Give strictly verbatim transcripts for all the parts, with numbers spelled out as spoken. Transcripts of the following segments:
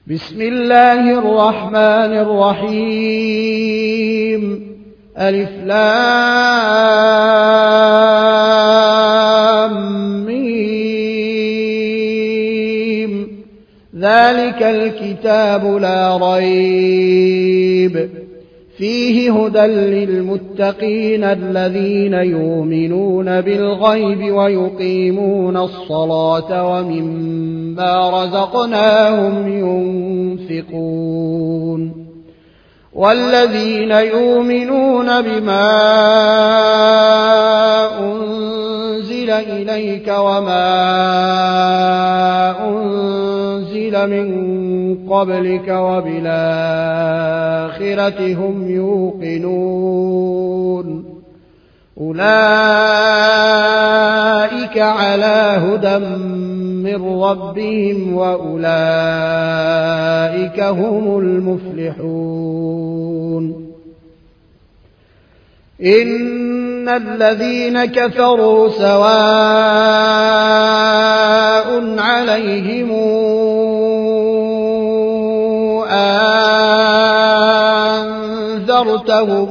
بسم الله الرحمن الرحيم ألف لام ميم ذلك الكتاب لا ريب فيه هدى للمتقين الذين يؤمنون بالغيب ويقيمون الصلاة ومما رزقناهم ينفقون والذين يؤمنون بما أنزل إليك وما أنزل من قبلك وبالآخرة هم يوقنون أولئك على هدى من ربهم وأولئك هم المفلحون إن الذين كفروا سواء عليهم أنذرتهم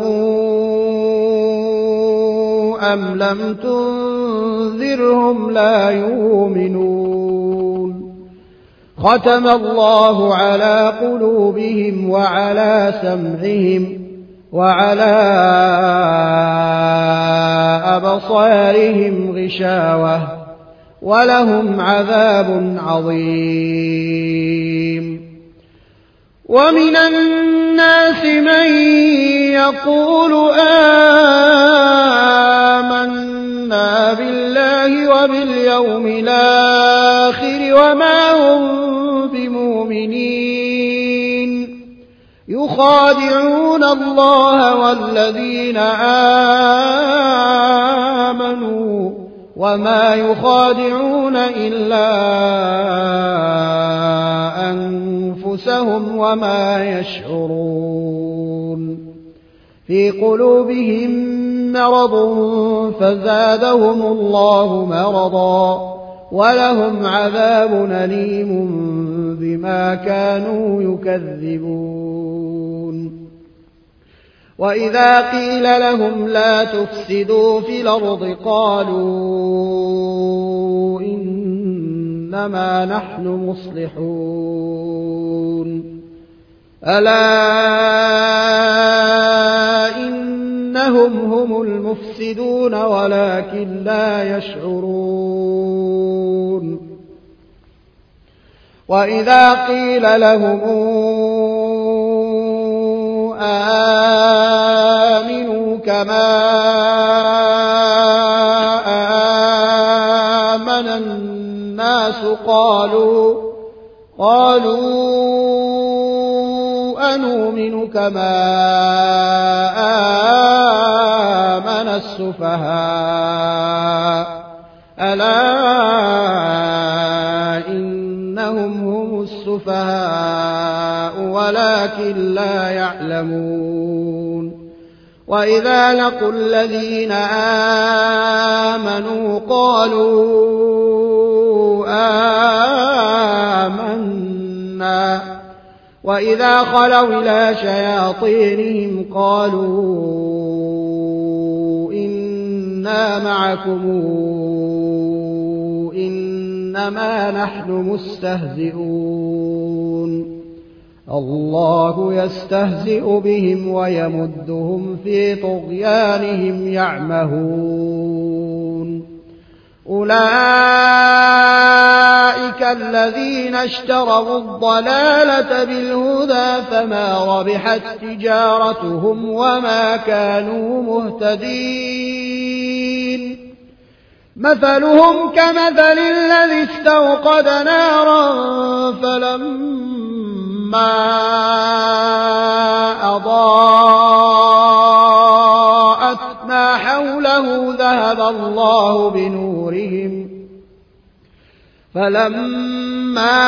أم لم تنذرهم لا يؤمنون ختم الله على قلوبهم وعلى سمعهم وعلى أبصارهم غشاوة ولهم عذاب عظيم ومن الناس من يقول آمنا بالله وباليوم الآخر وما هم بمؤمنين يخادعون الله والذين آمنوا وما يخادعون إلا أنفسهم وما يشعرون في قلوبهم مرض فزادهم الله مرضا ولهم عذاب أليم بما كانوا يكذبون وإذا قيل لهم لا تفسدوا في الأرض قالوا إنما نحن مصلحون ألا إنهم هم المفسدون ولكن لا يشعرون وإذا قيل لهم آمنوا كما آمن الناس قالوا قالوا أنؤمن كما آمن السفهاء ألا إنهم هم السفهاء ولكن لا يعلمون وإذا لقوا الذين آمنوا قالوا آمنا وإذا خلوا إلى شياطينهم قالوا إنا معكم إنما نحن مستهزئون الله يستهزئ بهم ويمدهم في طغيانهم يعمهون أولئك الذين اشتروا الضلالة بالهدى فما ربحت تجارتهم وما كانوا مهتدين مثلهم كمثل الذي استوقد نارا فلما أضاءت ما حوله ذهب الله بنورهم فلما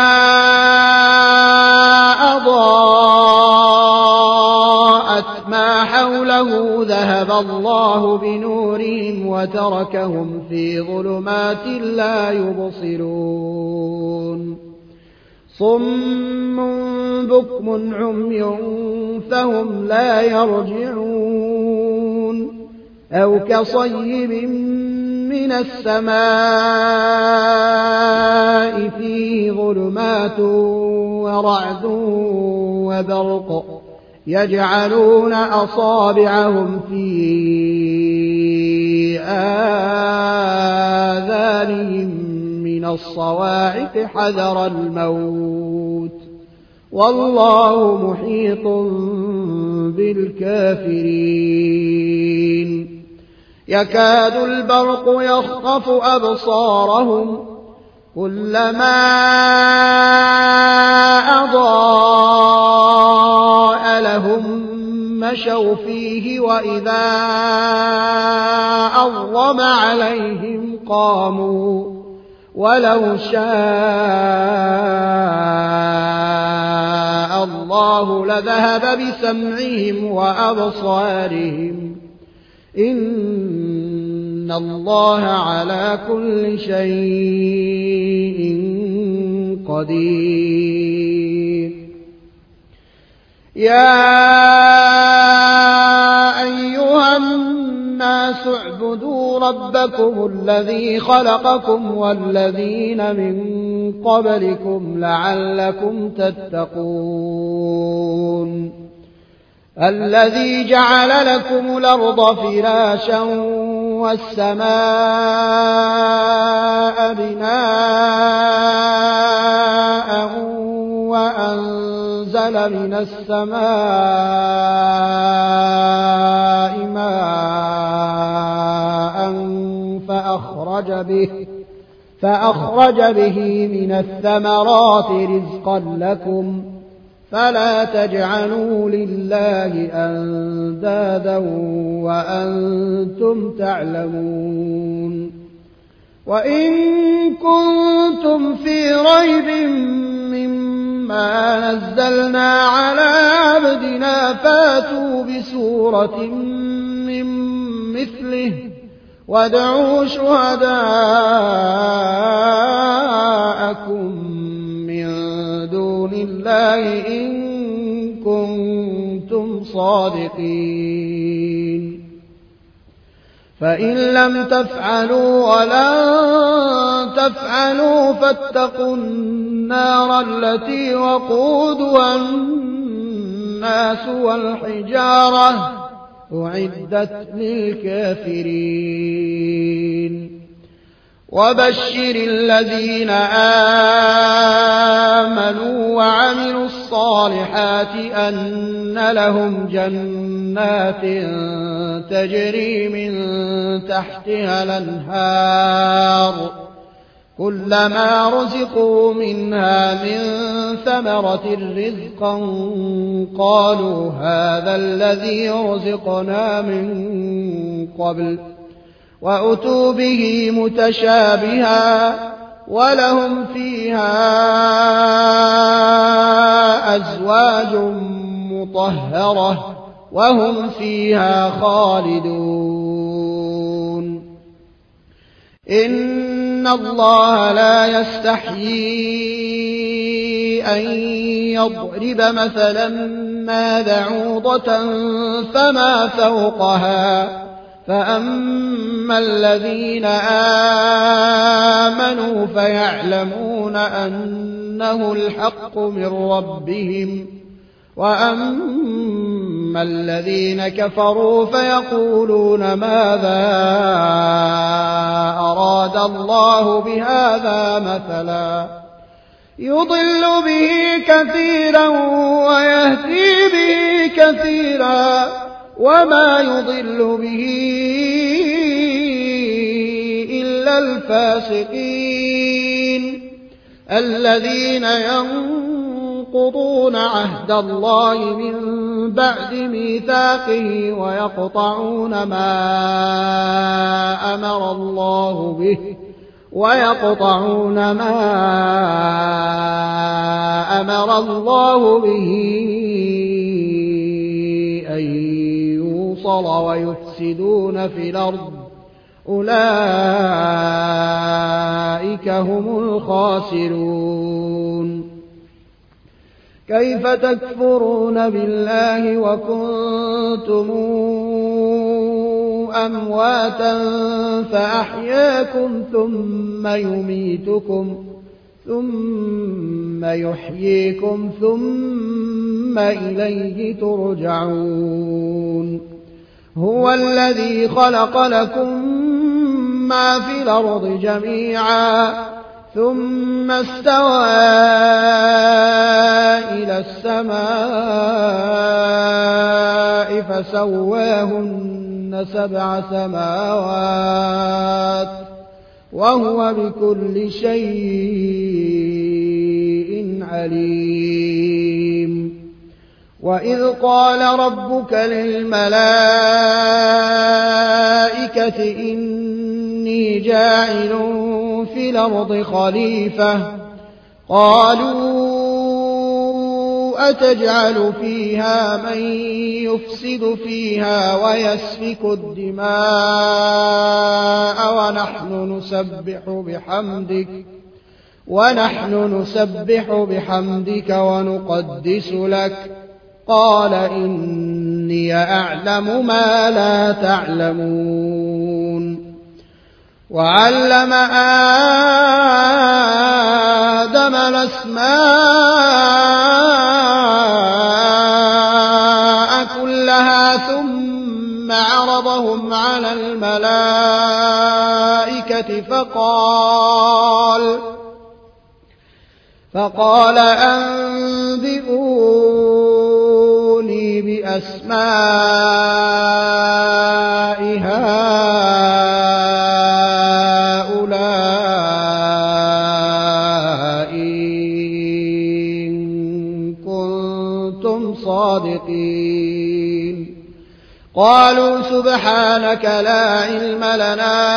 أضاءت ما حوله ذهب الله بنورهم وتركهم في ظلمات لا يبصرون صم بكم عمي فهم لا يرجعون أو كصيب من السماء فيه ظلمات ورعد وبرق يجعلون أصابعهم في آذانهم من الصواعق حذر الموت والله محيط بالكافرين يكاد البرق يخطف أبصارهم كلما أضاء لهم مشوا فيه وإذا أظلم عليهم قاموا ولو شاء الله لذهب بسمعهم وأبصارهم إن الله على كل شيء قدير يا أيها الناس اعبدوا ربكم الذي خلقكم والذين من قبلكم لعلكم تتقون الذي جعل لكم الأرض فراشا والسماء بناء وأنزل من السماء ماء فأخرج به فأخرج به من الثمرات رزقا لكم فلا تجعلوا لله أندادا وأنتم تعلمون وإن كنتم في ريب مما نزلنا على عبدنا فاتوا بسورة من مثله وادعوا شهداءكم من دون الله إن كنتم صادقين فإن لم تفعلوا ولن تفعلوا فاتقوا النار التي وقودها الناس والحجارة أعدت للكافرين وبشر الذين آمنوا وعملوا الصالحات أن لهم جنات تجري من تحتها الأنهار كلما رزقوا منها من ثمرة رزقا قالوا هذا الذي رزقنا من قبل وأتوا به متشابها ولهم فيها أزواج مطهرة وهم فيها خالدون إن الله لا يستحيي أن يضرب مثلا ما بعوضة فما فوقها فأما الذين آمنوا فيعلمون أنه الحق من ربهم وأما الذين كفروا فيقولون ماذا أراد الله بهذا مثلا يضل به كثيرا ويهدي به كثيرا وما يضل به إلا الفاسقين الذين ينقضون عهد الله من بعد ميثاقه ويقطعون ما أمر الله به ويقطعون ما أمر الله به أن يوصل ويفسدون في الأرض أولئك هم الخاسرون كيف تكفرون بالله وكنتم أمواتا فأحياكم ثم يميتكم ثم يحييكم ثم إليه ترجعون هو الذي خلق لكم ما في الأرض جميعا ثم استوى إلى السماء فسواهن سبع سماوات وهو بكل شيء عليم وإذ قال ربك للملائكة إني جاعل في الأرض خليفة قالوا أتجعل فيها من يفسد فيها ويسفك الدماء ونحن نسبح بحمدك ونحن نسبح بحمدك ونقدس لك قال إني أعلم ما لا تعلمون وعلم آدم الأسماء كلها ثم عرضهم على الملائكة فقال فقال أنبئوني بأسماء هؤلاء إن كنتم صادقين قالوا سبحانك لا علم لنا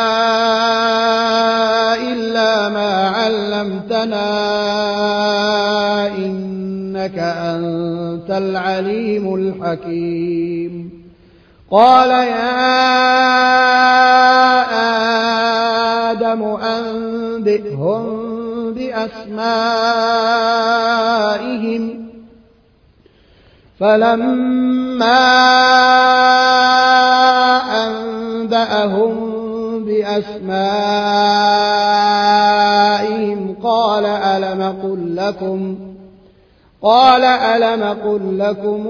إلا ما علمتنا إنك أنت العليم الحكيم قال يا آدم أنبئهم بأسمائهم فلما أنبأهم بأسمائهم قال ألم أقل لكم قال ألم أقل لكم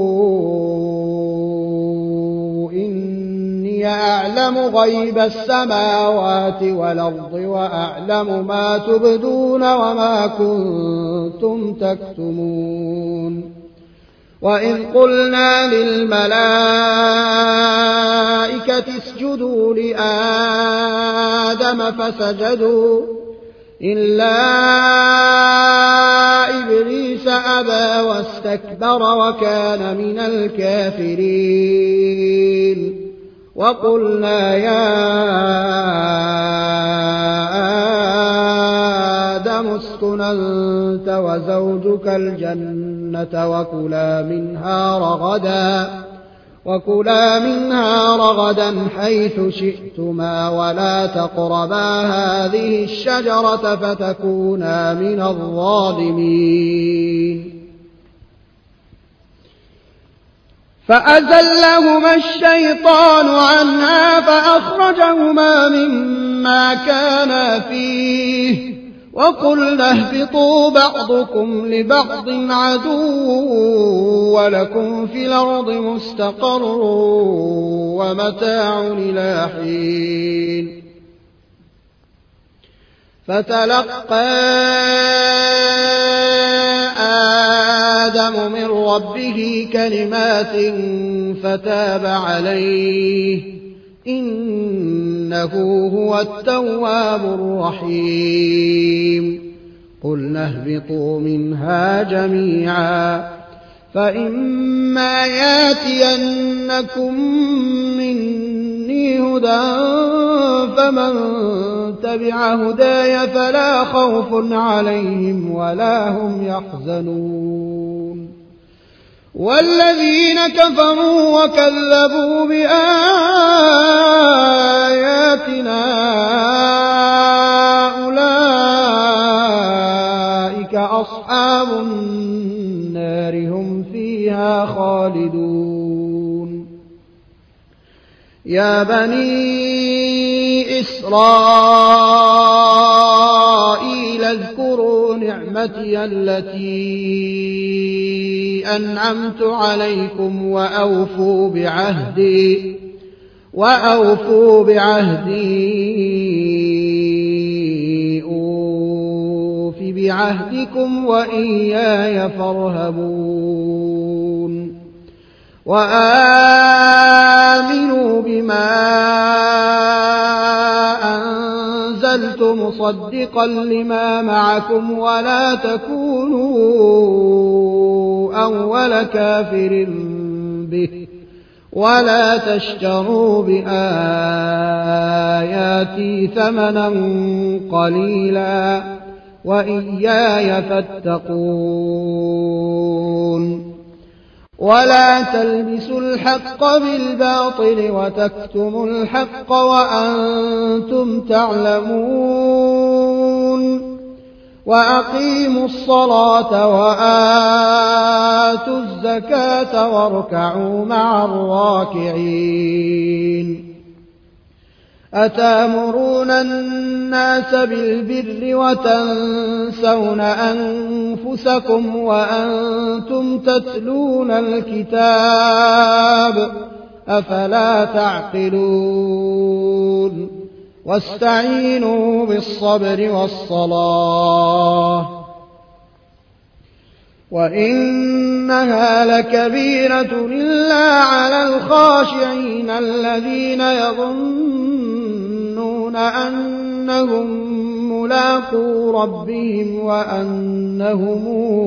إني أعلم غيب السماوات والأرض وأعلم ما تبدون وما كنتم تكتمون وإذ قلنا للملائكة اسجدوا لآدم فسجدوا إلا إبليس أبى واستكبر وكان من الكافرين وقلنا يا آدم اسكن أنت وزوجك الجنة وكلا منها رغدا وكلا منها رغدا حيث شئتما ولا تقربا هذه الشجرة فتكونا من الظالمين فأزلهما الشيطان عنها فأخرجهما مما كانا فيه وقلنا اهبطوا بعضكم لبعض عدو ولكم في الأرض مستقر ومتاع إلى حين فتلقى آدم من ربه كلمات فتاب عليه إنه هو التواب الرحيم قلنا اهبطوا منها جميعا فإما ياتينكم مني هدى فمن تبع هداي فلا خوف عليهم ولا هم يحزنون والذين كفروا وكذبوا بآياتنا أولئك أصحاب أصحاب النار هم فيها خالدون يا بني إسرائيل اذكروا نعمتي التي أنعمت عليكم وأوفوا بعهدي وأوفوا بعهدي أوف بعهدكم وإياي فارهبون وآمنوا بما أنزلت مصدقا لما معكم ولا تكونوا أول كافر به ولا تشتروا بآياتي ثمنا قليلا وإياي فاتقون ولا تلبسوا الحق بالباطل وتكتموا الحق وأنتم تعلمون وأقيموا الصلاة وآتوا الزكاة واركعوا مع الراكعين أتامرون الناس بالبر وتنسون أنفسكم وأنتم تتلون الكتاب أفلا تعقلون واستعينوا بالصبر والصلاة وإنها لكبيرة إلا على الخاشعين الذين يظنون أنهم ملاقو ربهم وأنهم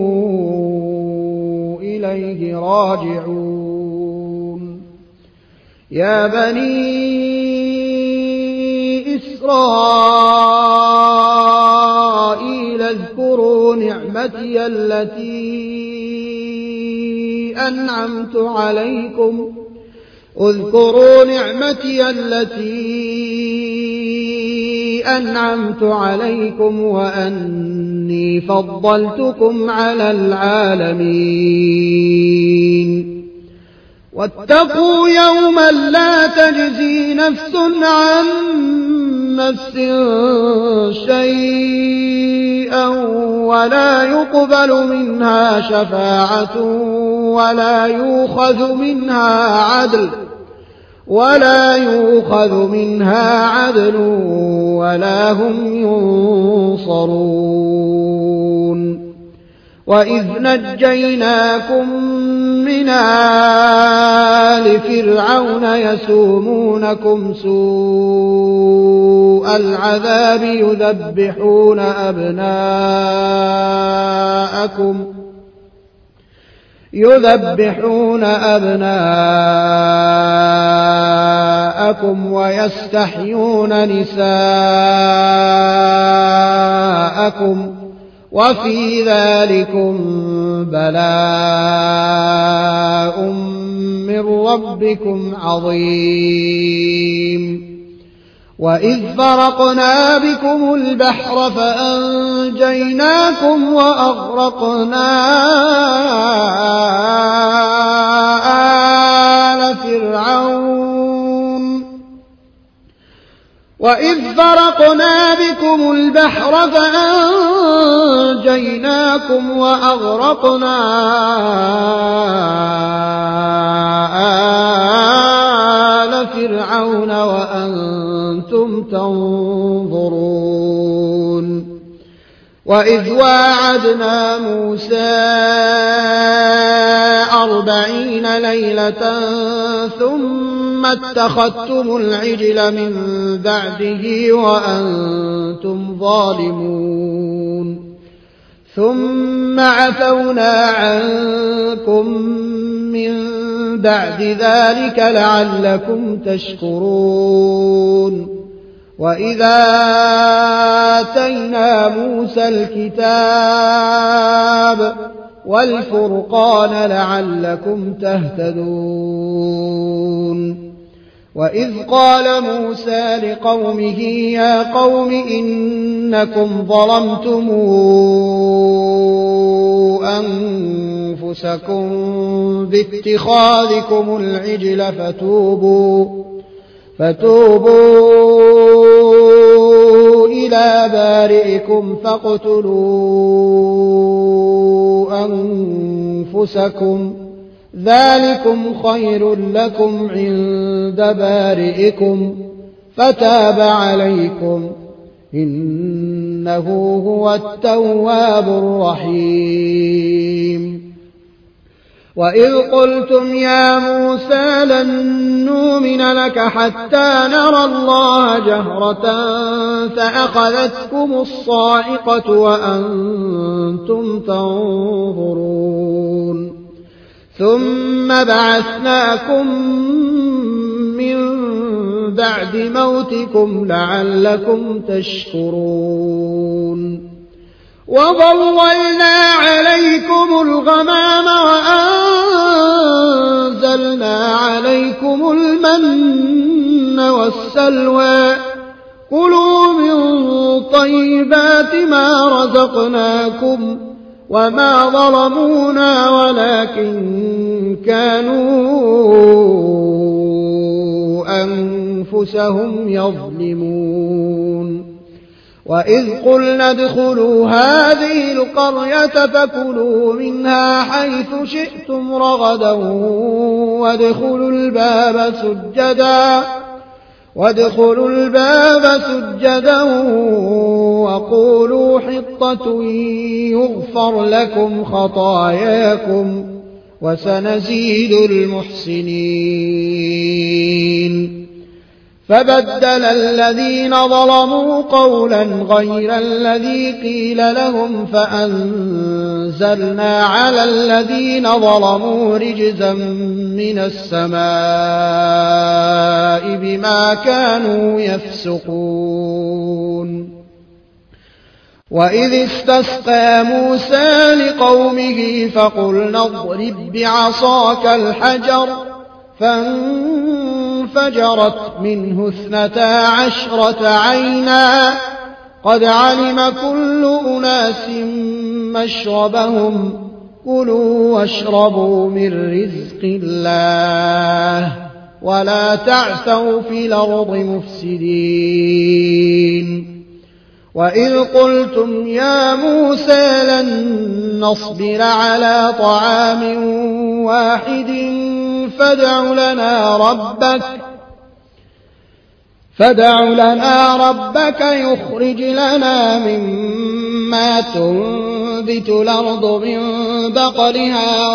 إليه راجعون يا بني إسرائيل اذكروا نعمتي التي أنعمت عليكم اذكروا نعمتي التي أنعمت عليكم وأني فضلتكم على العالمين واتقوا يوما لا تجزي نفس عن نفس شيئا ولا يقبل منها شفاعة ولا يؤخذ منها عدل ولا يؤخذ منها عدل ولا هم ينصرون وإذ نجيناكم من آل فرعون يسومونكم سوء العذاب يذبحون أبناءكم يذبحون أبناءكم ويستحيون نساءكم وفي ذلكم بلاء من ربكم عظيم وإذ فرقنا بكم البحر فأنجيناكم وأغرقنا آل فرعون وإذ فرقنا بكم البحر فأنجيناكم وأغرقنا آل فرعون وأنتم تنظرون وإذ واعدنا موسى أربعين ليلة ثم اتخذتم العجل من بعده وأنتم ظالمون ثم عفونا عنكم من بعد ذلك لعلكم تشكرون وإذا آتينا موسى الكتاب والفرقان لعلكم تهتدون وإذ قال موسى لقومه يا قوم إنكم ظلمتم أنفسكم باتخاذكم العجل فتوبوا, فتوبوا إلى بارئكم فاقتلوا أنفسكم ذلكم خير لكم عند بارئكم فتاب عليكم إنه هو التواب الرحيم. وإذ قلتم يا موسى لن نؤمن لك حتى نرى الله جهرة فأخذتكم الصاعقة وأنتم تنظرون ثم بعثناكم من بعد موتكم لعلكم تشكرون وظللنا عليكم الغمام وأنزلنا عليكم المن والسلوى كلوا من طيبات ما رزقناكم وما ظلمونا ولكن كانوا أنفسهم يظلمون. وإذ قلنا ادخلوا هذه القرية فكلوا منها حيث شئتم رغدا وادخلوا الباب سجدا وادخلوا الباب سجدا وقولوا حطة يغفر لكم خطاياكم وسنزيد المحسنين. فبدل الذين ظلموا قولا غير الذي قيل لهم فأنزلنا على الذين ظلموا رجزا من السماء بما كانوا يفسقون. وإذ استسقى موسى لقومه فقلنا اضرب بعصاك الحجر فانفجرت منه اثنتا عشرة عينا قد علم كل أناس مشربهم كلوا واشربوا من رزق الله ولا تعثوا في الأرض مفسدين. وإذ قلتم يا موسى لن نصبر على طعام واحد فادع لنا ربك فادع لنا ربك يخرج لنا مما تنبت الأرض من بقلها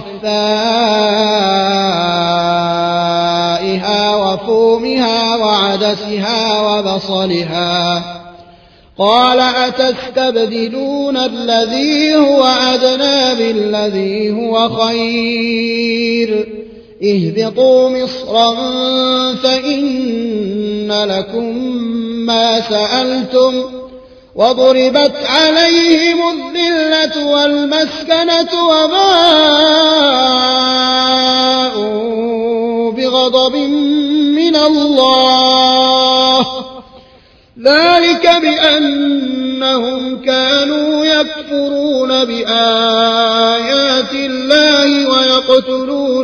وقثائها وفومها وعدسها وبصلها قال أتستبدلون الذي هو أدنى بالذي هو خير اهبطوا مصرا فإن لكم ما سألتم وضربت عليهم الذلة والمسكنة وباءوا بغضب من الله ذلك بأنهم كانوا يكفرون بآيات الله ويقتلون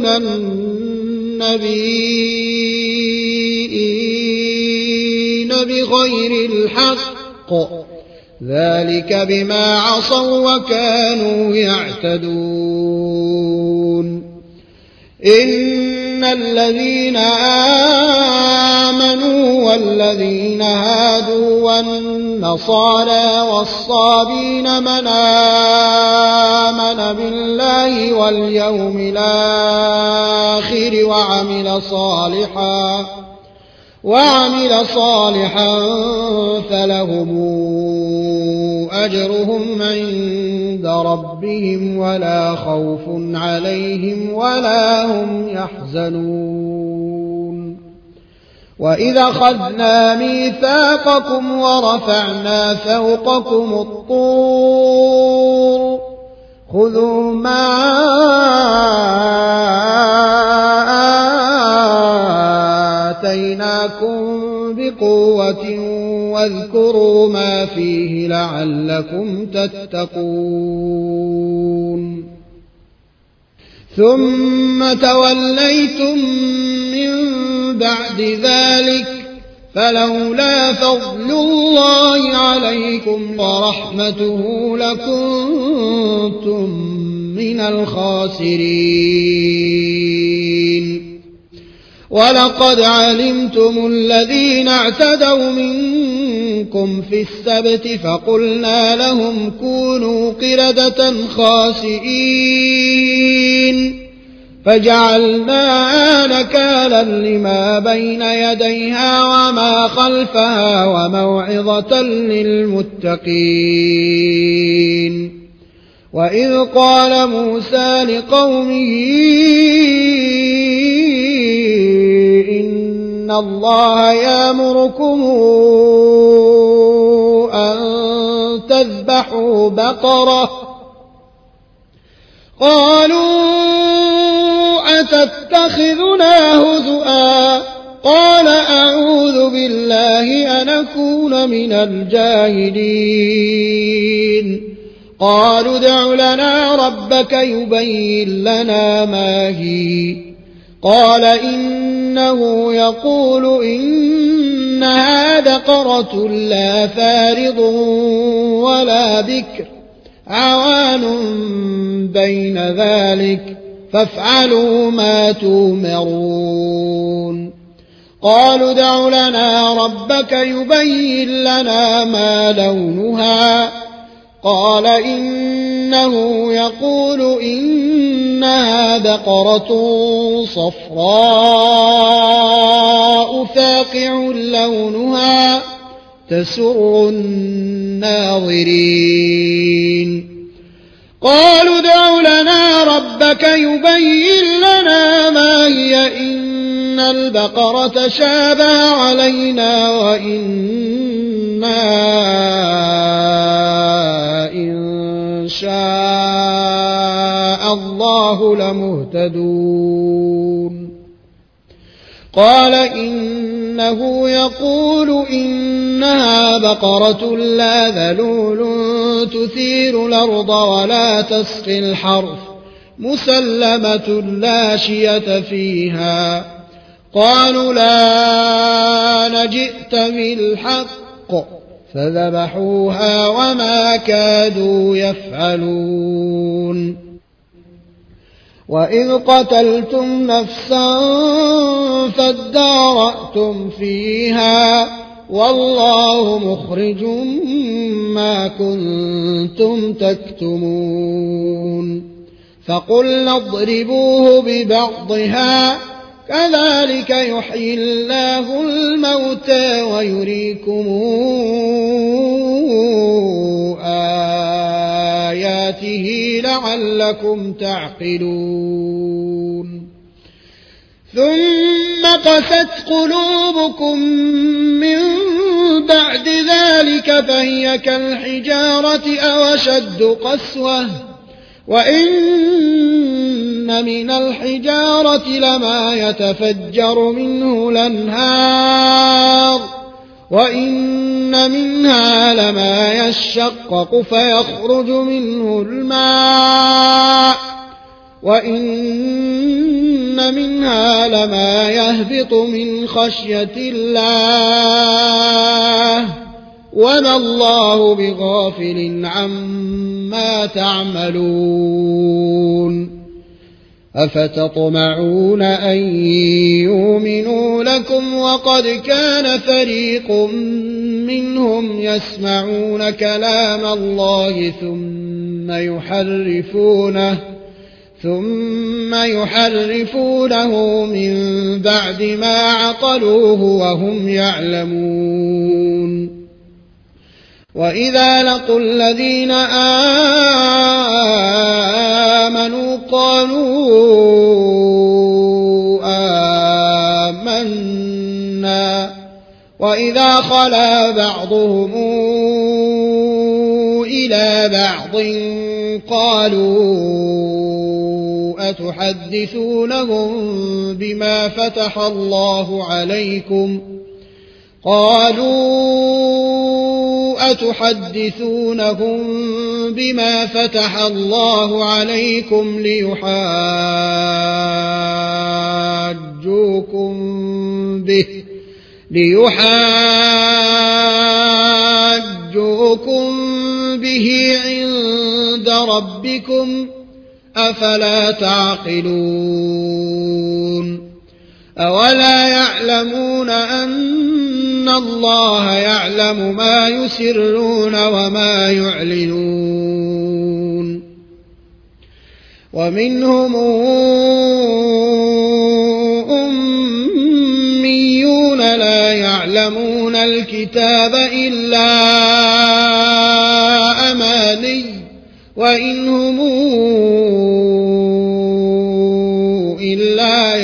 النبيين بغير الحق ذلك بما عصوا وكانوا يعتدون. إن الذين آمنوا والذين هادوا والنصارى والصابين من آمن بالله واليوم الآخر وعمل صالحا وعمل صالحا فلهم أجرهم عند ربهم ولا خوف عليهم ولا هم يحزنون. وإذا أخذنا ميثاقكم ورفعنا فوقكم الطور خذوا ما آتيناكم بقوة واذكروا ما فيه لعلكم تتقون ثم توليتم من بعد ذلك فلولا فضل الله عليكم ورحمته لكنتم من الخاسرين ولقد علمتم الذين اعتدوا منكم في السبت فقلنا لهم كونوا قردة خاسئين فجعلناها نكالا لما بين يديها وما خلفها وموعظة للمتقين وإذ قال موسى لقومه إن الله يأمركم أن تذبحوا بقرة قالوا أتتخذنا هزؤا قال أعوذ بالله أن أكون من الجاهلين قالوا ادع لنا ربك يبين لنا ما هي قال إنه يقول إنها بقرة لا فارض ولا بكر عوان بين ذلك فافعلوا ما تؤمرون قالوا ادع لنا ربك يبين لنا ما لونها قال إنه يقول إنها بقرة صفراء فاقع لونها تسر الناظرين قالوا ادع لنا ربك يبين لنا ما هي إن البقرة شابه علينا وإنا إن شاء الله لمهتدون قال إنه يقول إنها بقرة لا ذلول تثير الأرض ولا تسقي الحرث مسلمة لا شية فيها قالوا لا نجئت بالحق فذبحوها وما كادوا يفعلون وإذ قتلتم نفسا فادارأتم فيها والله مخرج ما كنتم تكتمون فقلنا اضربوه ببعضها كذلك يحيي الله الموتى ويريكم آياته لعلكم تعقلون ثم قست قلوبكم من بعد ذلك فهي كالحجارة أو أشد قسوة وإن من الحجارة لما يتفجر منه الأنهار وإن منها لما يشقق فيخرج منه الماء وإن منها لما يهبط من خشية الله وما الله بغافل عما تعملون أفتطمعون أن يؤمنوا لكم وقد كان فريق منهم يسمعون كلام الله ثم يحرفونه ثم يحرفونه من بعد ما عقلوه وهم يعلمون وإذا لقوا الذين آمنوا قالوا آمنا وإذا خلا بعضهم إلى بعض قالوا أتحدثونهم بما فتح الله عليكم قالوا أتحدثونهم بما فتح الله عليكم ليحاجوكم به ليحاجوكم به عند ربكم أفلا تعقلون أولا يعلمون أن الله يعلم ما يسرون وما يعلنون ومنهم أميون لا يعلمون الكتاب إلا أماني وإن هم إلا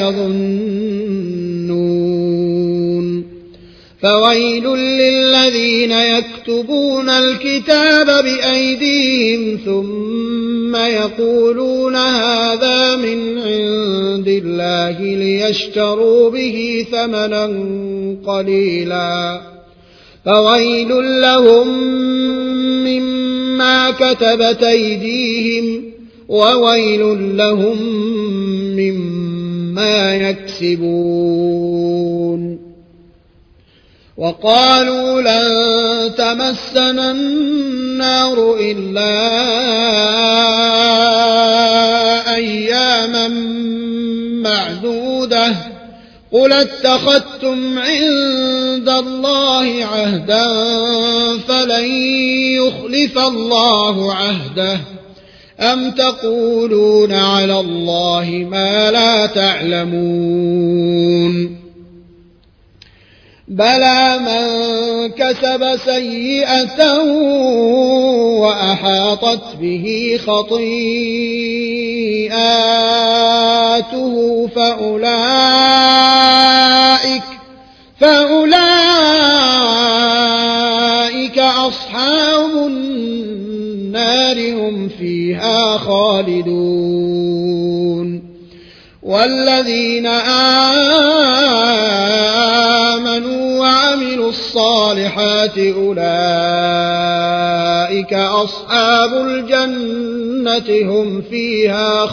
يظنون فويل للذين يكتبون الكتاب بأيديهم ثم يقولون هذا من عند الله ليشتروا به ثمنا قليلا فويل لهم مما كتبت أيديهم وويل لهم مما يكسبون وقالوا لن تمسنا النار إلا أياما معدودة قل اتخذتم عند الله عهدا فلن يخلف الله عهده أم تقولون على الله ما لا تعلمون بلى من كسب سيئة وأحاطت به خطيئاته فأولئك فأولئك أصحاب النار هم فيها خالدون والذين آمنوا وعملوا الصالحات أولئك أصحاب الجنة هم فيها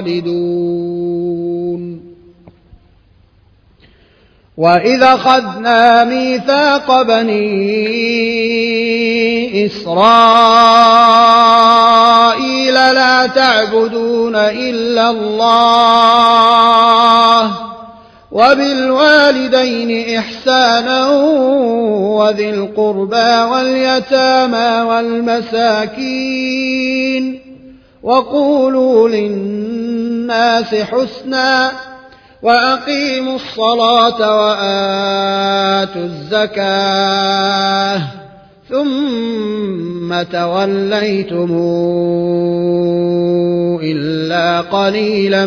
خالدون وإذا أخذنا ميثاق بني إسرائيل لا تعبدون إلا الله وبالوالدين إحسانا وذي القربى واليتامى والمساكين وقولوا للناس حسنا وأقيموا الصلاة وآتوا الزكاة ثم توليتم إلا قليلا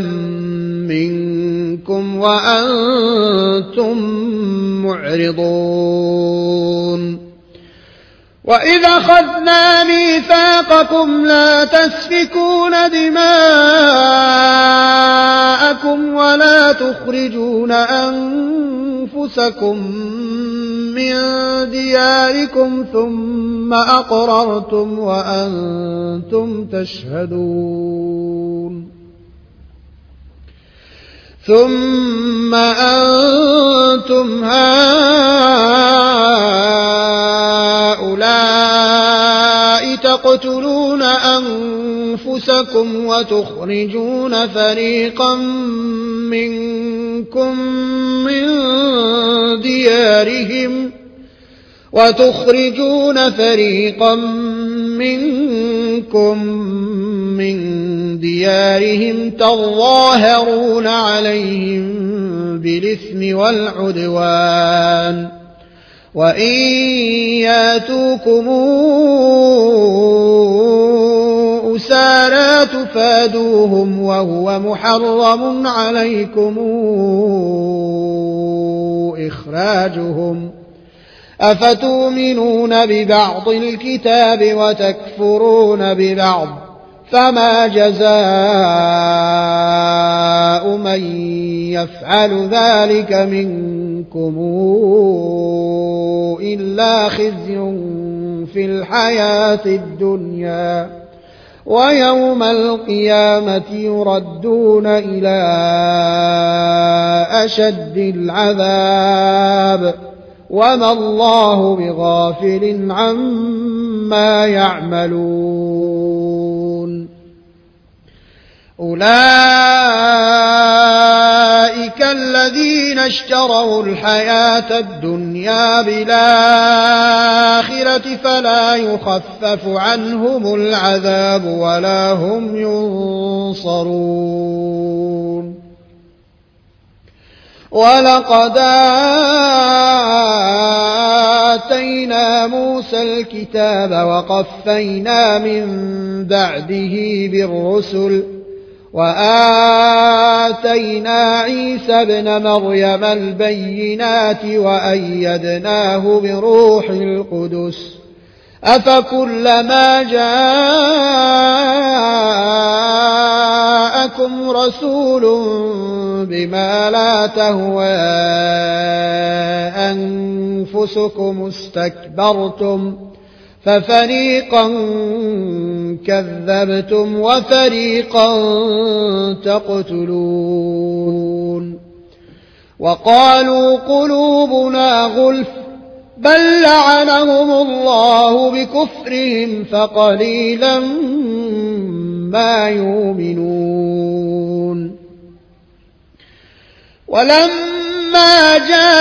منكم وأنتم معرضون وإذا أخذنا ميثاقكم لا تسفكون دماءكم ولا تخرجون أنفسكم من دياركم ثم أقررتم وأنتم تشهدون ثم أنتم هؤلاء تقتلون أنفسكم وتخرجون فريقا منكم من ديارهم وتخرجون فريقا منكم من ديارهم تظاهرون عليهم بالإثم والعدوان وإن ياتوكم أسارى تفادوهم وهو محرم عليكم إخراجهم أفتؤمنون ببعض الكتاب وتكفرون ببعض فما جزاء جزاء من يفعل ذلك منكم إلا خزي في الحياة الدنيا ويوم القيامة يردون إلى أشد العذاب وما الله بغافل عما يعملون أولئك الذين اشتروا الحياة الدنيا بالآخرة فلا يخفف عنهم العذاب ولا هم ينصرون ولقد آتينا موسى الكتاب وقفينا من بعده بالرسل وآتينا عيسى ابن مريم البينات وأيدناه بروح القدس أفكلما جاءكم رسول بما لا تهوى أنفسكم استكبرتم ففريقا كذبتم وفريقا تقتلون وقالوا قلوبنا غلف بل لعنهم الله بكفرهم فقليلا ما يؤمنون ولما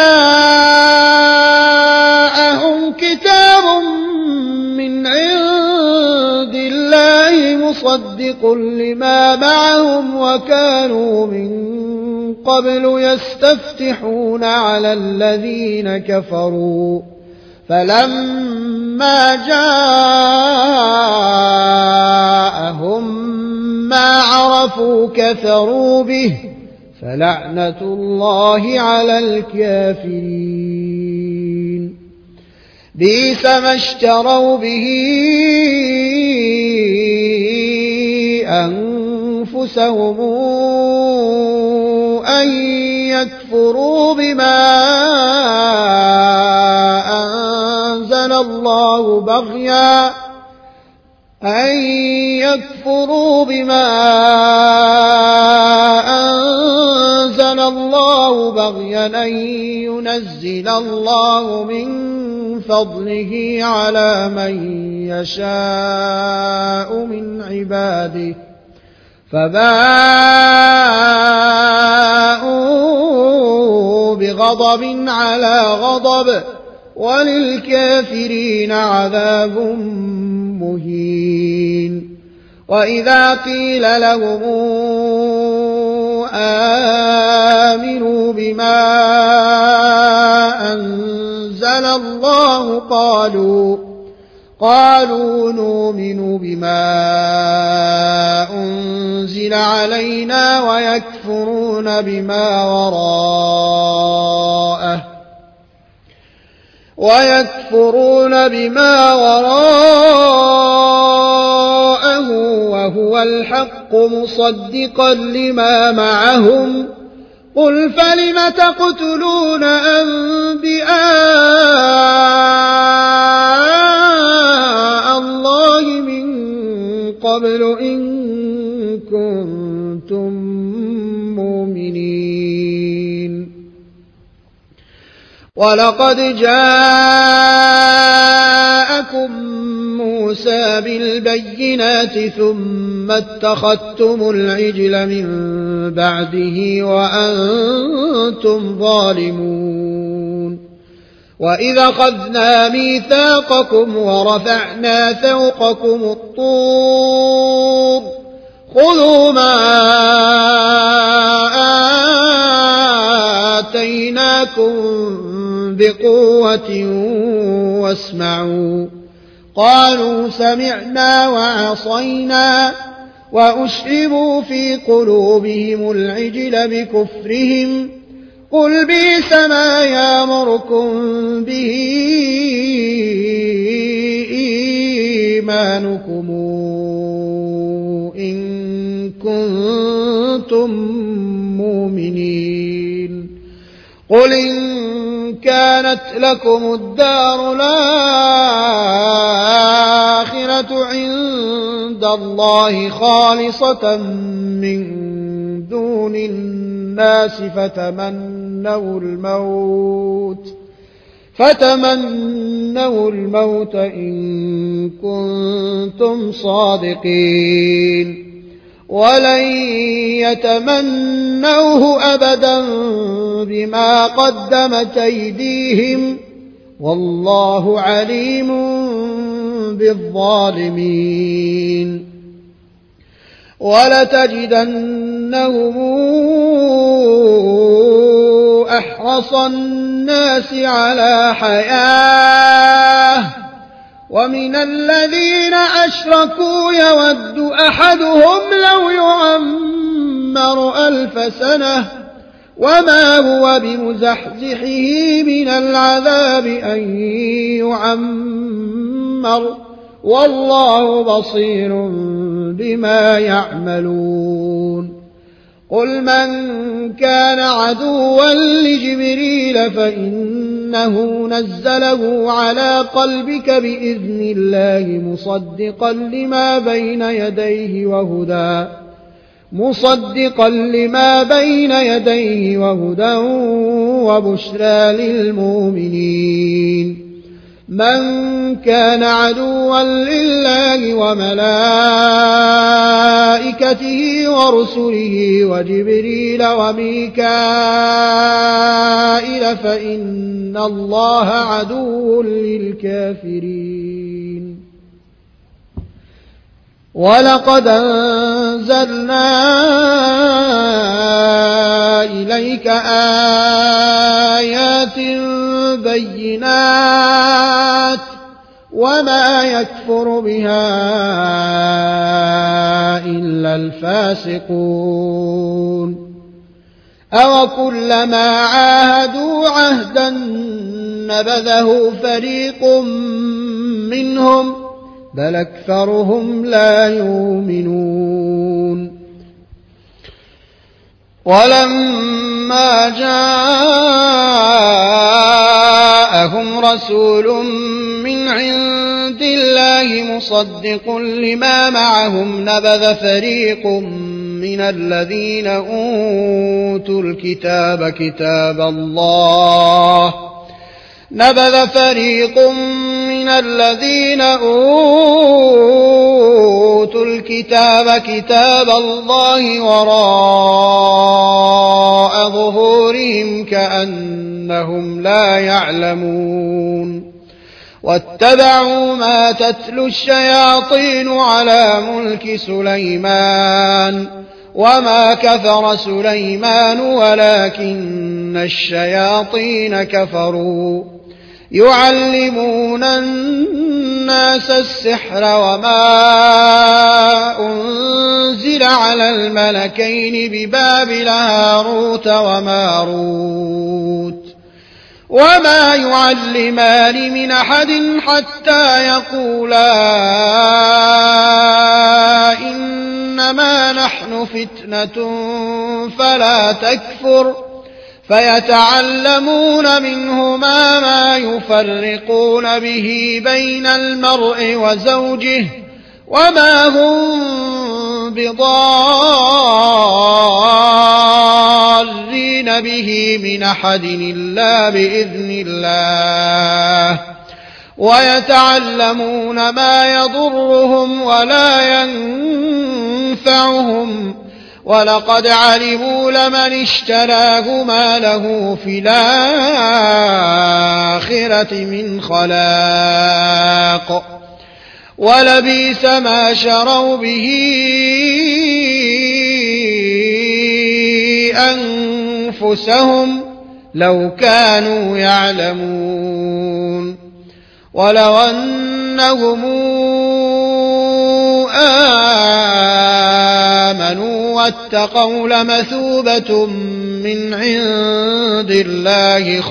جاءهم كتاب من عند الله مصدق لما معهم وكانوا من قبل يستفتحون على الذين كفروا فلما جاءهم ما عرفوا كفروا به فلعنة الله على الكافرين بئس ما اشتروا به أنفسهم أن يكفروا بما أنزل الله بغيا أن يكفروا بما أنزل الله بغيا أن ينزل الله من فضله على من يشاء من عباده فباءوا بغضب على غضب وللكافرين عذاب مهين وإذا قيل لهم آمنوا بما أنزل الله قالوا قالوا نؤمن بما أنزل علينا ويكفرون بما وراءه ويكفرون بما وراءه وهو الحق مصدقا لما معهم قل فلم تقتلون أنبياء الله من قبل إن كنتم مؤمنين ولقد جاءكم موسى بالبينات ثم اتخذتم العجل من بعده وأنتم ظالمون وإذا أخذنا ميثاقكم ورفعنا فوقكم الطور خذوا ما آتيناكم بقوة واسمعوا قالوا سمعنا وعصينا وأشربوا في قلوبهم العجل بكفرهم قل بئس ما يأمركم به إيمانكم إن كنتم للمؤمنين قل إن كانت لكم الدار الآخرة عند الله خالصة من دون الناس فتمنوا الموت فتمنوا الموت إن كنتم صادقين ولن يتمنوه أبدا بما قدمت أيديهم والله عليم بالظالمين ولتجدنهم أحرص الناس على حياة ومن الذين أشركوا يود أحدهم لو يعمر ألف سنة وما هو بمزحزحه من العذاب أن يعمر والله بصير بما يعملون قل من كان عدوا لجبريل فإنه نزله على قلبك بإذن الله مصدقا لما بين يديه وهدى مصدقا لما بين يديه وهدى وبشرى للمؤمنين من كان عدوا لله وملائكته ورسله وجبريل وميكائيل فإن الله عدو للكافرين ولقد أنزلنا إليك آيات بينات وما يكفر بها إلا الفاسقون أو كلما عاهدوا عهدا نبذه فريق منهم بل أكثرهم لا يؤمنون ولما جاءهم رسول من عند الله مصدق لما معهم نبذ فريق من الذين أوتوا الكتاب كتاب الله نبذ فريق من الذين أوتوا الكتاب كتاب الله وراء ظهورهم كأنهم لا يعلمون واتبعوا ما تتلو الشياطين على ملك سليمان وما كفر سليمان ولكن الشياطين كفروا يعلمون الناس السحر وما أنزل على الملكين ببابل هاروت وماروت وما يعلمان من أحد حتى يقولا إنما نحن فتنة فلا تكفر فيتعلمون منهما ما يفرقون به بين المرء وزوجه وما هم بضارين به من أحد إلا بإذن الله ويتعلمون ما يضرهم ولا ينفعهم ولقد علموا لمن اشتراه ما له في الآخرة من خلاق ولبئس ما شروا به أنفسهم لو كانوا يعلمون ولو أنهم آمنوا واتقوا لمثوبة من عند الله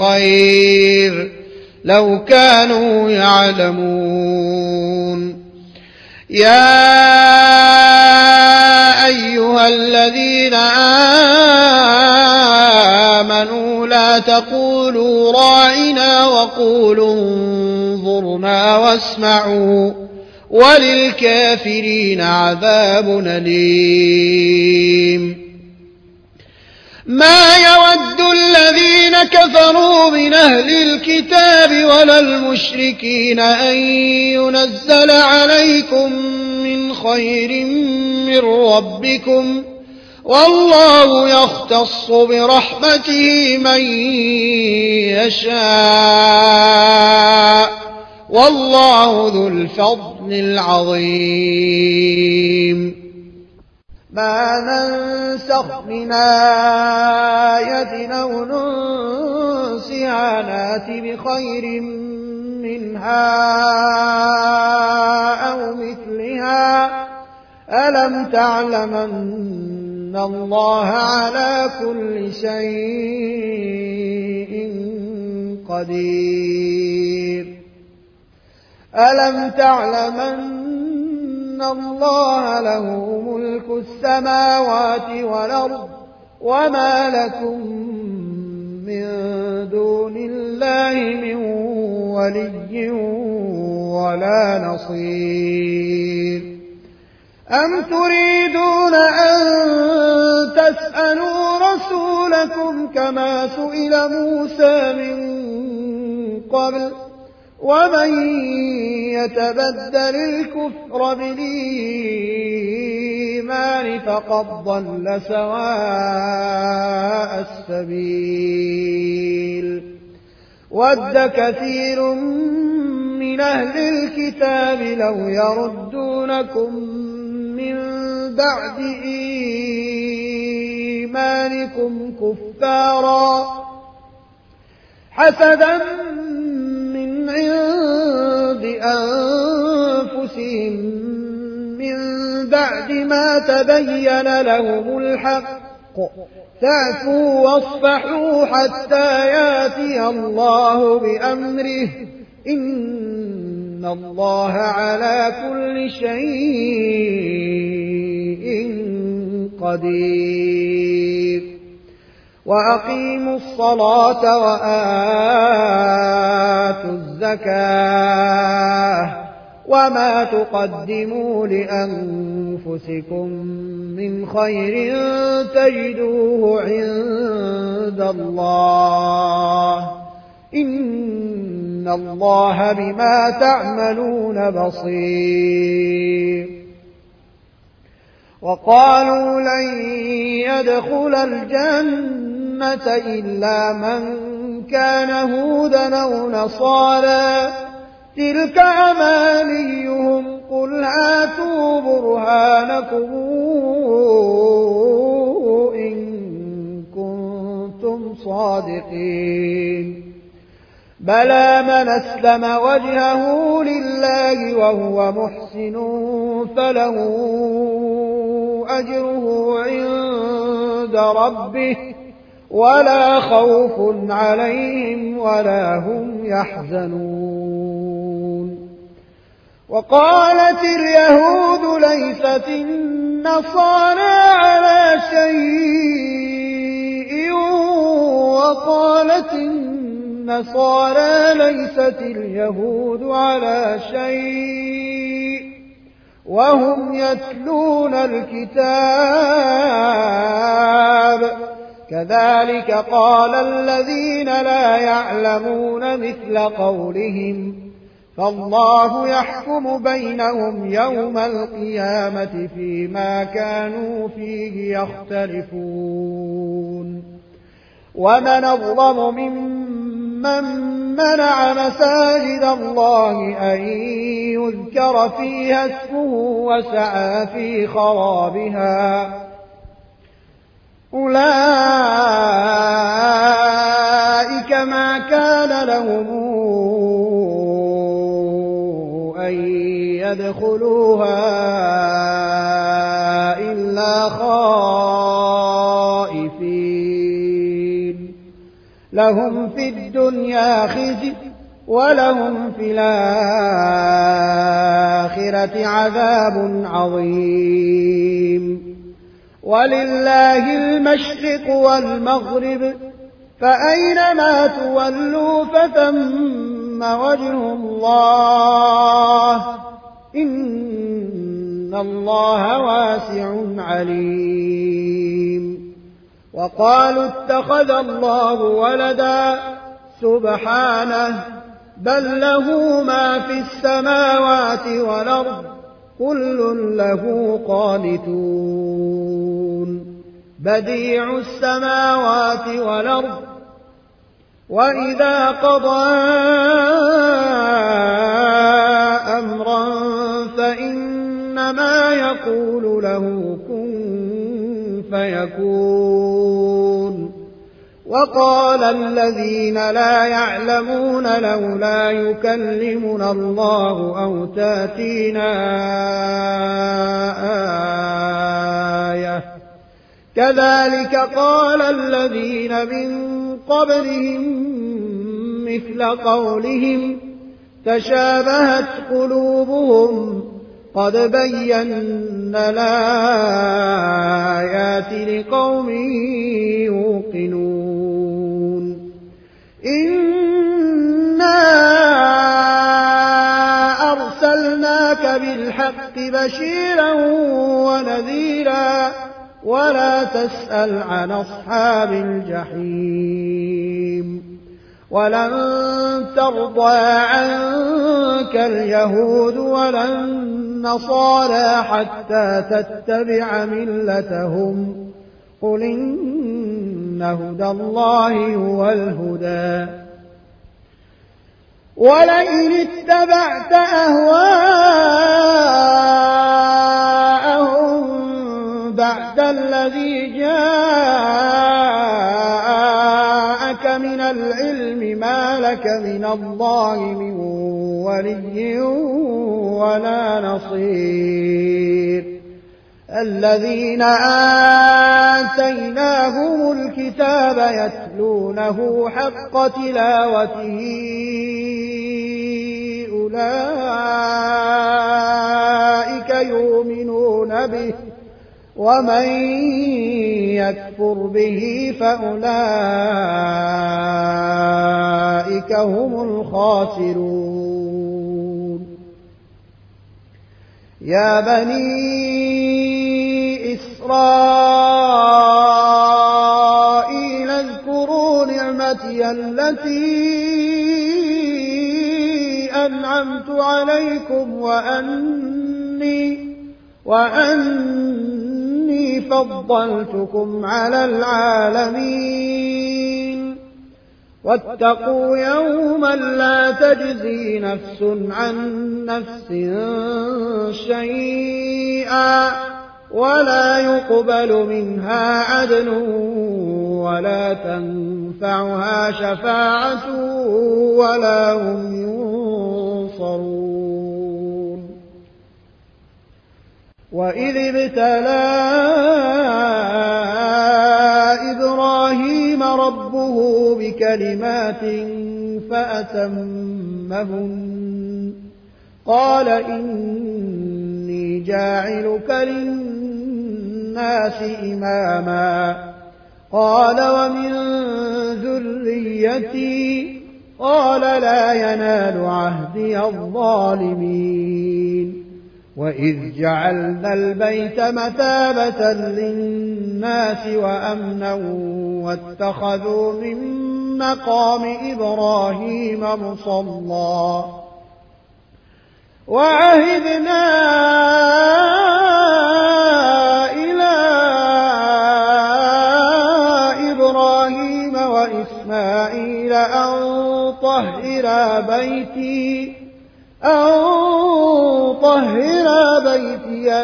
خير لو كانوا يعلمون يا أيها الذين آمنوا لا تقولوا راعنا وقولوا انظرنا واسمعوا وللكافرين عذاب أليم. ما يود الذين كفروا من أهل الكتاب ولا المشركين أن ينزل عليكم من خير من ربكم والله يختص برحمته من يشاء والله ذو الفضل العظيم. ما ننسخ من آية أو ننسها نات بخير منها أو مثلها ألم تعلم أن الله على كل شيء قدير. ألم تعلم أن الله له ملك السماوات والأرض وما لكم من دون الله من ولي ولا نصير. أم تريدون أن تسألوا رسولكم كما سئل موسى من قبل ومن يتبدل الكفر بالإيمان فقد ضل سواء السبيل. ود كثير من أهل الكتاب لو يردونكم من بعد إيمانكم كفارا حسدا من عند أنفسهم من بعد ما تبين لهم الحق فاعفوا واصفحوا حتى ياتي الله بأمره إن الله على كل شيء قدير. وأقيموا الصلاة وآتوا الزكاة وما تقدموا لأنفسكم من خير تجدوه عند الله إن الله بما تعملون بصير. وقالوا لن يدخل الجنة إلا من كان هودا أو نصارى تلك أمانيهم قل هاتوا برهانكم إن كنتم صادقين. بلى من أسلم وجهه لله وهو محسن فله أجره عند ربه ولا خوف عليهم ولا هم يحزنون. وقالت اليهود ليست النصارى على شيء وقالت النصارى ليست اليهود على شيء وهم يتلون الكتاب كذلك قال الذين لا يعلمون مثل قولهم فالله يحكم بينهم يوم القيامة فيما كانوا فيه يختلفون. ومن أظلم ممن منع مساجد الله أن يذكر فيها اسمه وسعى في خرابها أولئك ما كان لهم أن يدخلوها إلا خائفين لهم في الدنيا خزي ولهم في الآخرة عذاب عظيم. ولله المشرق والمغرب فأينما تولوا فثم وجه الله إن الله واسع عليم. وقالوا اتخذ الله ولدا سبحانه بل له ما في السماوات والأرض كل له قانتون. بديع السماوات والأرض وإذا قضى أمرا فإنما يقول له كن فيكون. وقال الذين لا يعلمون لولا يكلمنا الله أو تأتينا آية كذلك قال الذين من قبلهم مثل قولهم تشابهت قلوبهم قد بينا الآيات لقوم يوقنون. إنا أرسلناك بالحق بشيرا ونذيرا ولا تسأل عن أصحاب الجحيم. ولن ترضى عنك اليهود ولا النصارى حتى تتبع ملتهم قل إن هدى الله هو الهدى. ولئن اتبعت أهواءهم بعد الذي جاءك من العلم ما لك من الله من ولي ولا نصير. الذين آتيناهم الكتاب يتلونه حق تلاوته أولئك يؤمنون به ومن يكفر به فأولئك هم الخاسرون. يا بني إسرائيل اذكروا نعمتي التي أنعمت عليكم وأني وأني فضلتكم على العالمين. واتقوا يوما لا تجزي نفس عن نفس شيئا ولا يقبل منها عدل ولا تنفعها شفاعة ولا هم ينصرون. وإذ ابتلى إبراهيم ربه بكلمات فأتمهن قال إني جاعلك للناس إماما قال ومن ذريتي قال لا ينال عهدي الظالمين. وإذ جعلنا البيت مثابة للناس وأمنا واتخذوا من مقام إبراهيم مصلى وعهدنا إلى إبراهيم وإسماعيل أن طهرا بيتي أن طهرا بيتي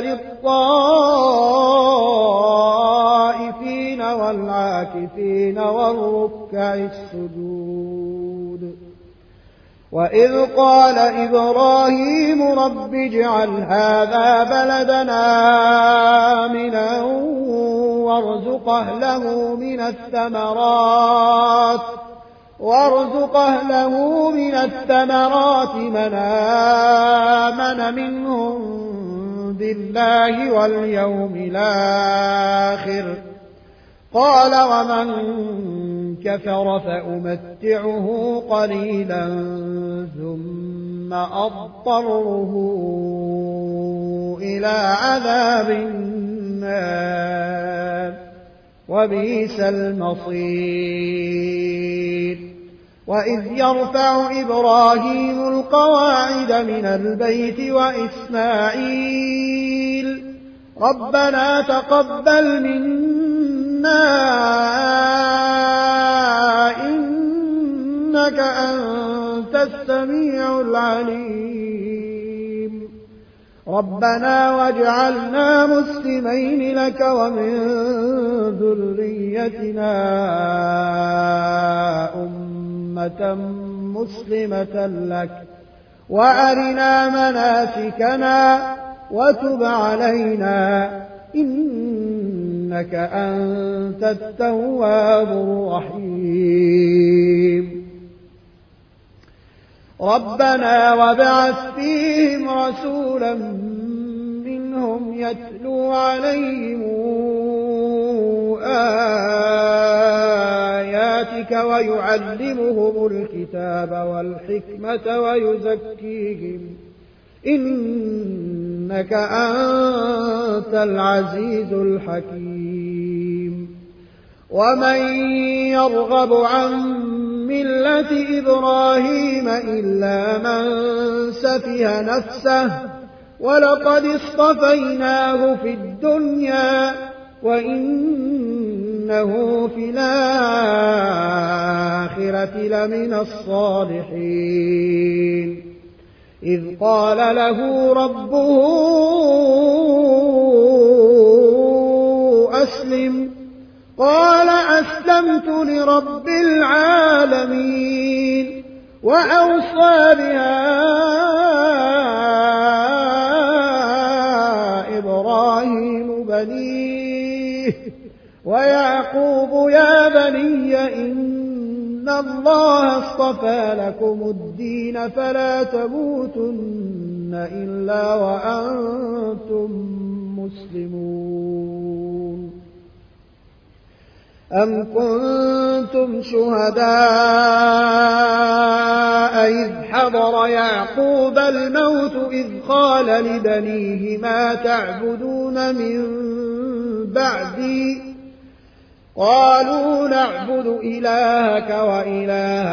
للطائفين والعاكفين والركع السجود. وإذ قال إبراهيم رب اجعل هذا بلدنا آمنا وارزق أهله من الثمرات وارزق أهله من الثمرات من آمن منهم بالله واليوم الآخر. قال ومن كفر فأمتعه قليلا ثم أضطره إلى عذاب النار وبئس المصير. وإذ يرفع إبراهيم القواعد من البيت وإسماعيل ربنا تقبل منا إنك أنت السميع العليم ربنا واجعلنا مسلمين لك ومن ذريتنا أمة مسلمة لك وأرنا مناسكنا وتب علينا إنك أنت التواب الرحيم. ربنا وابعث فيهم رسولا منهم يتلو عليهم آياتك ويعلمهم الكتاب والحكمة ويزكيهم إنك أنت العزيز الحكيم. ومن يرغب عن ملة إبراهيم إلا من سفه نفسه ولقد اصطفيناه في الدنيا وإنه في الآخرة لمن الصالحين. إذ قال له ربه أسلم قال أسلمت لرب العالمين. وأوصى بها إبراهيم بنيه ويعقوب يا بني إن الله اصطفى لكم الدين فلا تموتن إلا وأنتم مسلمون. أم كنتم شهداء إذ حضر يعقوب الموت إذ قال لبنيه ما تعبدون من بعدي قالوا نعبد إلهك وإله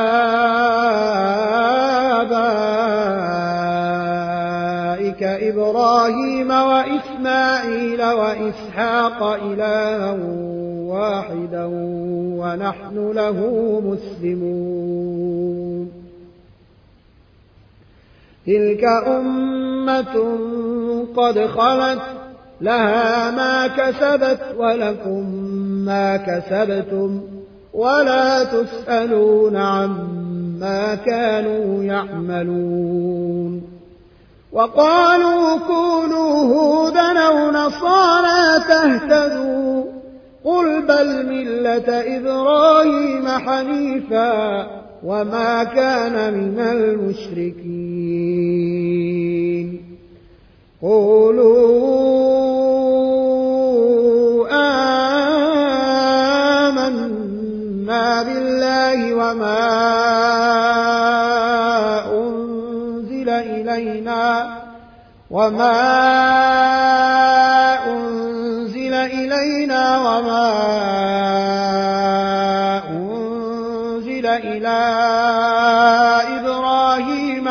آبائك إبراهيم وإسماعيل وإسحاق إلها واحدا ونحن له مسلمون. تلك أمة قد خلت لها ما كسبت ولكم ما كسبتم ولا تسألون عما كانوا يعملون. وقالوا كونوا هودا أو نصارى تهتدوا قل بل ملة إبراهيم حنيفا وما كان من المشركين. قولوا آمنا بالله وما أنزل إلينا وما أنزل إلينا وما أنزل إلى إبراهيم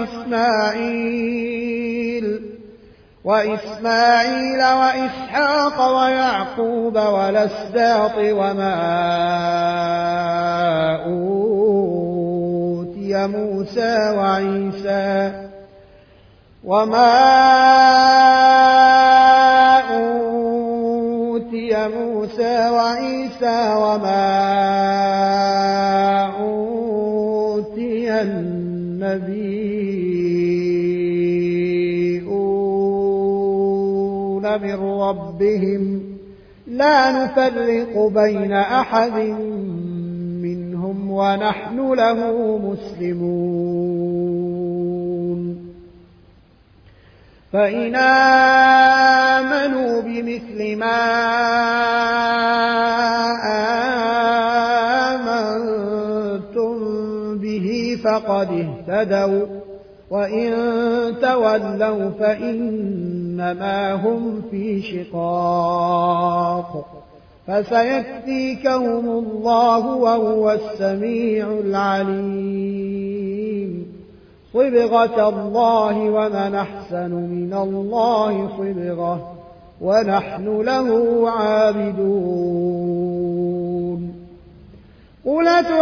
وإسماعيل وإسماعيل وإسحاق ويعقوب والأسباط وما أوتي موسى وعيسى وما أوتي موسى وعيسى وما أوتي النبيون من ربهم لا نفرق بين أحد منهم ونحن له مسلمون فإن آمنوا بمثل ما آمنتم به فقد اهتدوا وإن تولوا فإنما هم في شقاق فسيكفيكهم الله وهو السميع العليم صبغة الله ومن أحسن من الله صبغة ونحن له عابدون قل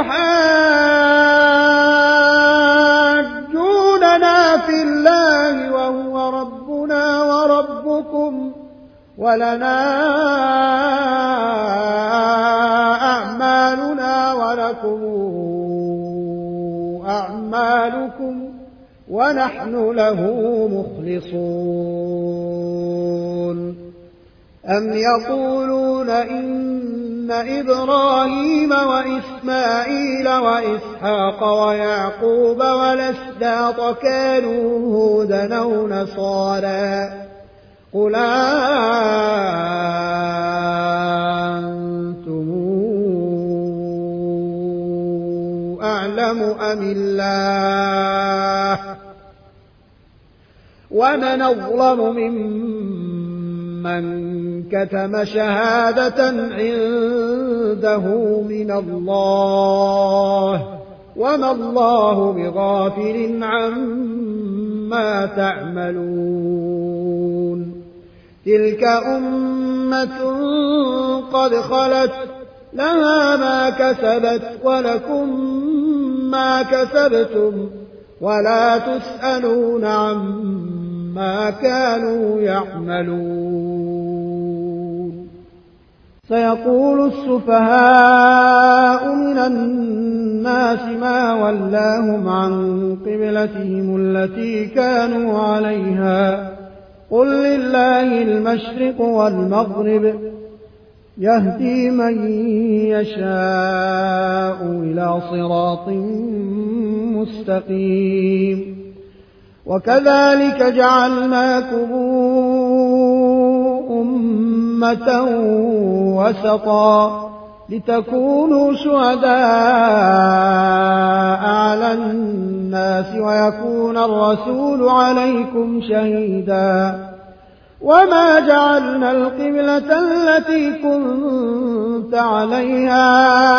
تحاجوننا في الله وهو ربنا وربكم ولنا أعمالنا ولكم أعمالكم ونحن له مخلصون أم يقولون إن إبراهيم وإسماعيل وإسحاق ويعقوب والأسباط كانوا هودا أو نصارى قل أنتم أعلم أم الله ومن أظلم ممن كتم شهادة عنده من الله وما الله بغافل عما تعملون تلك أمة قد خلت لها ما كسبت ولكم ما كسبتم ولا تسألون عما كانوا يعملون سيقول السفهاء من الناس ما ولاهم عن قبلتهم التي كانوا عليها قل لله المشرق والمغرب يهدي من يشاء إلى صراط مستقيم وكذلك جعلناكم أمة وسطا لتكونوا شهداء على الناس ويكون الرسول عليكم شهيدا وما جعلنا القبلة التي كنت عليها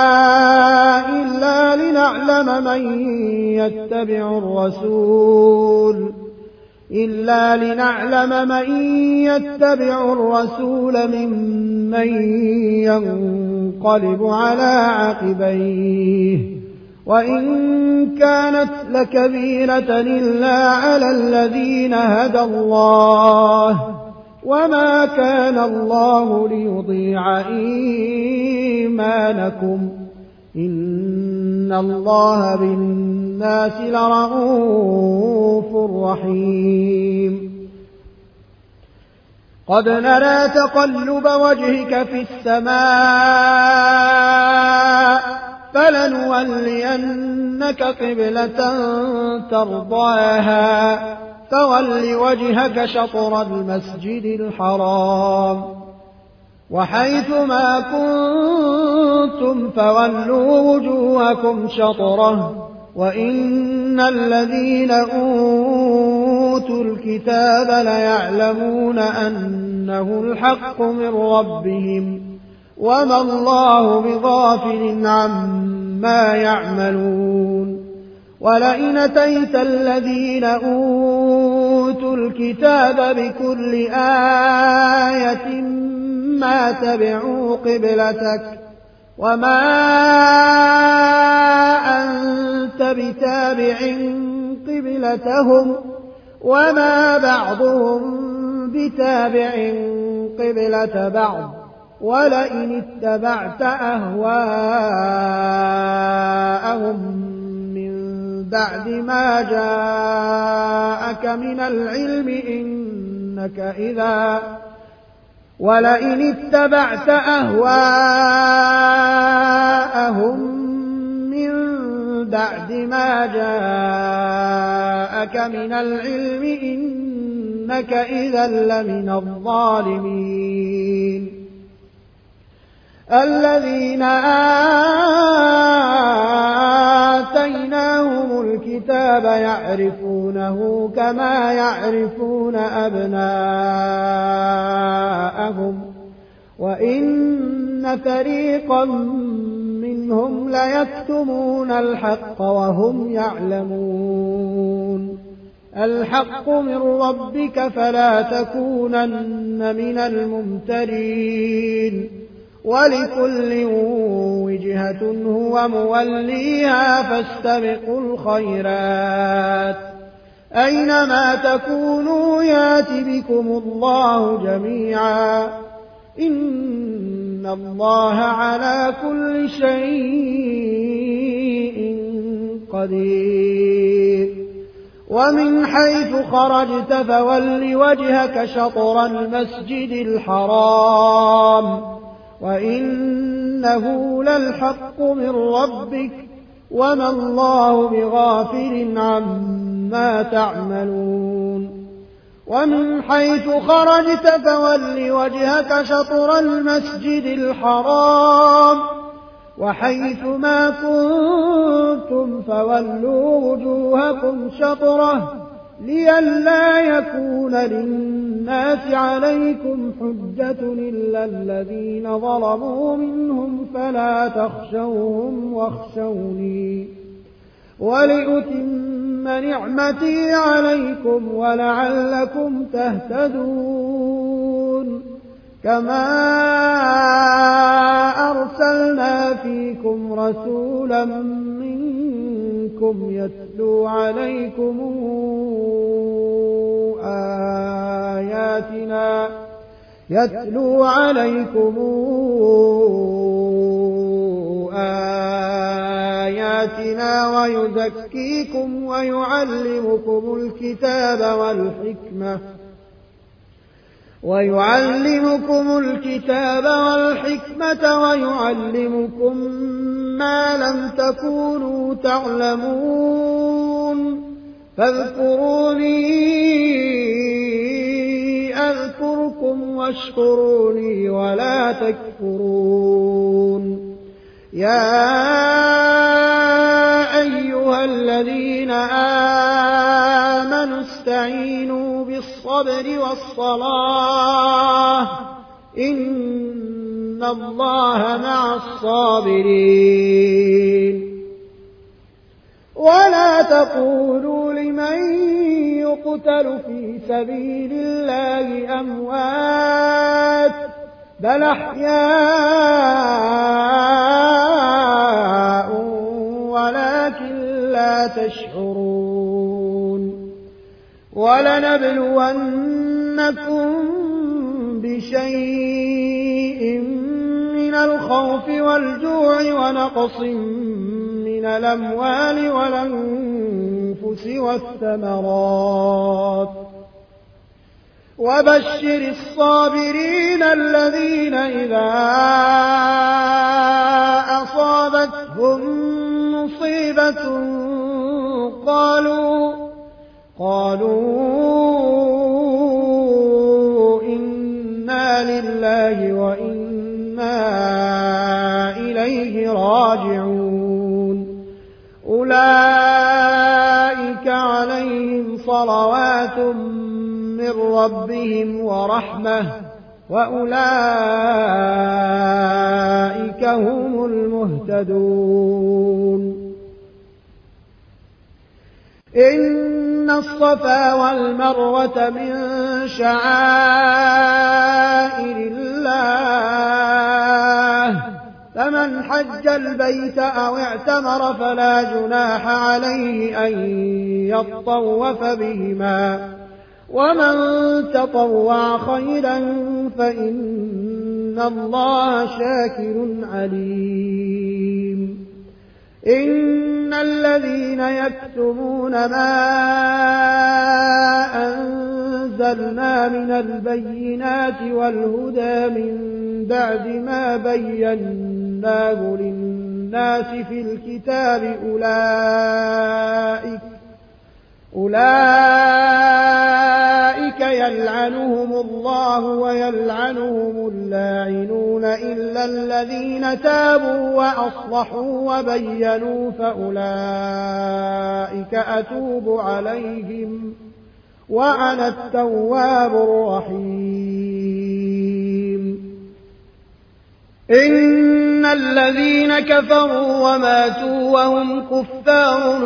إلا لنعلم من يتبع الرسول إلا لنعلم من يتبع الرسول ممن ينقلب على عقبيه وإن كانت لكبيرة إلا على الذين هدى الله وما كان الله ليضيع إيمانكم إن الله بالناس لرءوف رحيم قد نرى تقلب وجهك في السماء فلنولينك قبلة ترضاها فول وجهك شطر المسجد الحرام وحيث ما كنتم فولوا وجوهكم شطره وإن الذين أوتوا الكتاب ليعلمون أنه الحق من ربهم وما الله بغافل عما يعملون ولئن أتيت الذين أوتوا الكتاب بكل آية ما تبعوا قبلتك وما أنت بتابع قبلتهم وما بعضهم بتابع قبلة بعض ولئن اتبعت أهواءهم من بعد ما جاءك من العلم إنك إذا ولئن اتبعت أهواءهم من بعد ما جاءك من العلم إنك إذا لمن الظالمين. الذين آتيناهم الكتاب يعرفونه كما يعرفون أبناءهم وإن فريقا منهم ليكتمون الحق وهم يعلمون. الحق من ربك فلا تكونن من الممترين. ولكل وجهة هو موليها فاستبقوا الخيرات أينما تكونوا يات بكم الله جميعا إن الله على كل شيء قدير. ومن حيث خرجت فول وجهك شطر المسجد الحرام وإنه للحق من ربك وما الله بغافل عما تعملون. ومن حيث خرجت فول وجهك شطر المسجد الحرام وحيث ما كنتم فولوا وجوهكم شطره لئلا يكون للناس عليكم حجة إلا الذين ظلموا منهم فلا تخشوهم واخشوني ولأتم نعمتي عليكم ولعلكم تهتدون. كما أرسلنا فيكم رسولا منكم يتلو عليكم آياتنا يتلو عليكم آياتنا ويزكيكم ويعلمكم الكتاب والحكمة ويعلمكم الكتاب والحكمة ويعلمكم ما لم تكونوا تعلمون. فاذكروني أذكركم واشكروني ولا تكفرون. يا أيها الذين آمنوا استعينوا بالصبر والصلاة إن الله مع الصابرين. ولا تقولوا لمن يقتل في سبيل الله أموات بل أحياء ولكن لا تشعرون. ولنبلونكم بشيء من الخوف والجوع ونقص من الأموال والأنفس والثمرات وبشر الصابرين الذين إذا أصابتهم مصيبة قالوا قالوا إنا لله وإنا إليه راجعون. أولئك عليهم صلوات من ربهم ورحمة وأولئك هم المهتدون. إن الصفا والمروة من شعائر الله فمن حج البيت أو اعتمر فلا جناح عليه أن يطوف بهما ومن تطوع خيرا فإن الله شاكر عليم. إن الذين يكتمون ما أنزلنا من البينات والهدى من بعد ما بينا قَيَّضْنَاهُ لِلنَّاسِ فِي الْكِتَابِ أُولَئِكَ أولئك يلعنهم الله ويلعنهم اللاعنون إلا الذين تابوا وأصلحوا وبينوا فأولئك أتوب عليهم وأنا التواب الرحيم. إن الذين كفروا وماتوا وهم كفار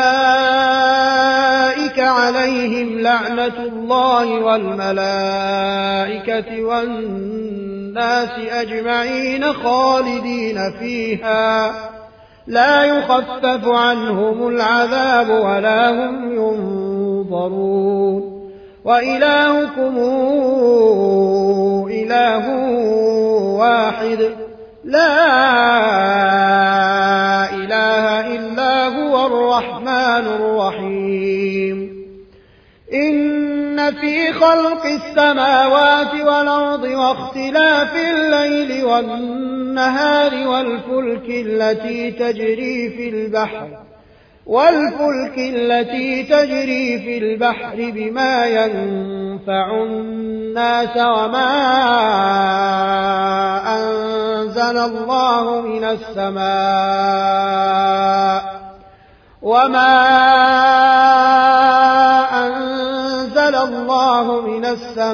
أولئك عليهم لعنة الله والملائكة والناس أجمعين خالدين فيها لا يخفف عنهم العذاب ولا هم ينظرون. وإلهكم إله واحد لا إله إلا هو الرحمن الرحيم. إن في خلق السماوات والأرض واختلاف الليل والنهار والفلك التي تجري في البحر والفلك التي تجري في البحر بما ينفع الناس وما أنزل الله من السماء وما أنزل الله من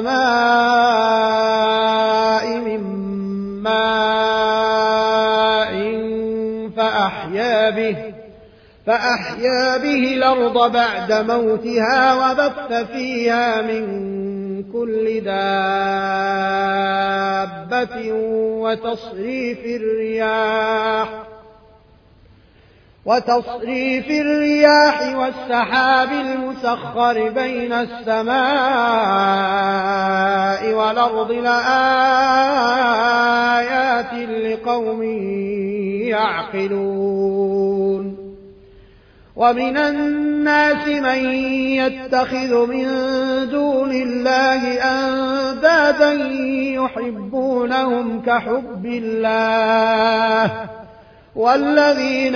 السماء من ماء فأحيا به فأحيا به الأرض بعد موتها وبث فيها من كل دابة وتصريف الرياح وتصريف الرياح والسحاب المسخر بين السماء والأرض لآيات لقوم يعقلون. ومن الناس من يتخذ من دون الله أندادا يحبونهم كحب الله والذين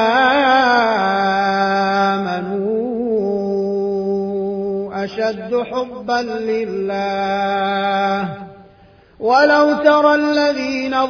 آمنوا أشد حبا لله. ولو ترى الذين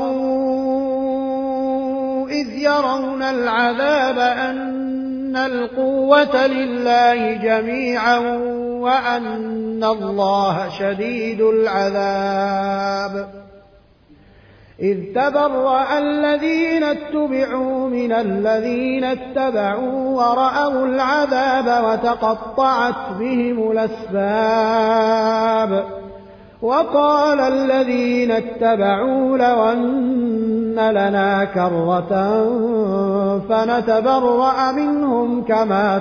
ظلموا إذ يرون العذاب أن القوة لله جميعا وأن الله شديد العذاب. إذ تبرأ الذين اتبعوا من الذين اتبعوا ورأوا العذاب وتقطعت بهم الأسباب. وقال الذين اتبعوا لو أن لنا كرة فنتبرأ منهم كما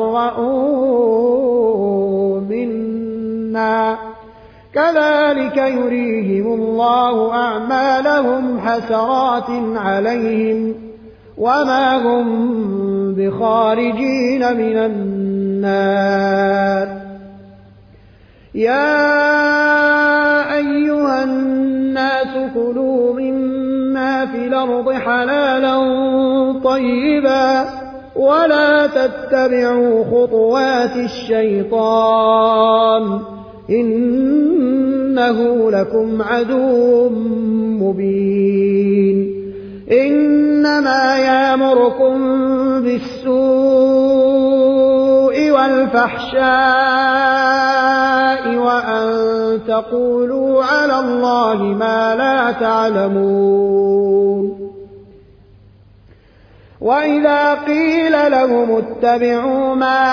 تبرؤوا منا كذلك يريهم الله أعمالهم حسرات عليهم وما هم بخارجين من النار. يا أيها الناس كلوا مما في الأرض حلالا طيبا ولا تتبعوا خطوات الشيطان إنه لكم عدو مبين. إنما يأمركم بالسوء والفحشاء وأن تقولوا على الله ما لا تعلمون. وإذا قيل لهم اتبعوا ما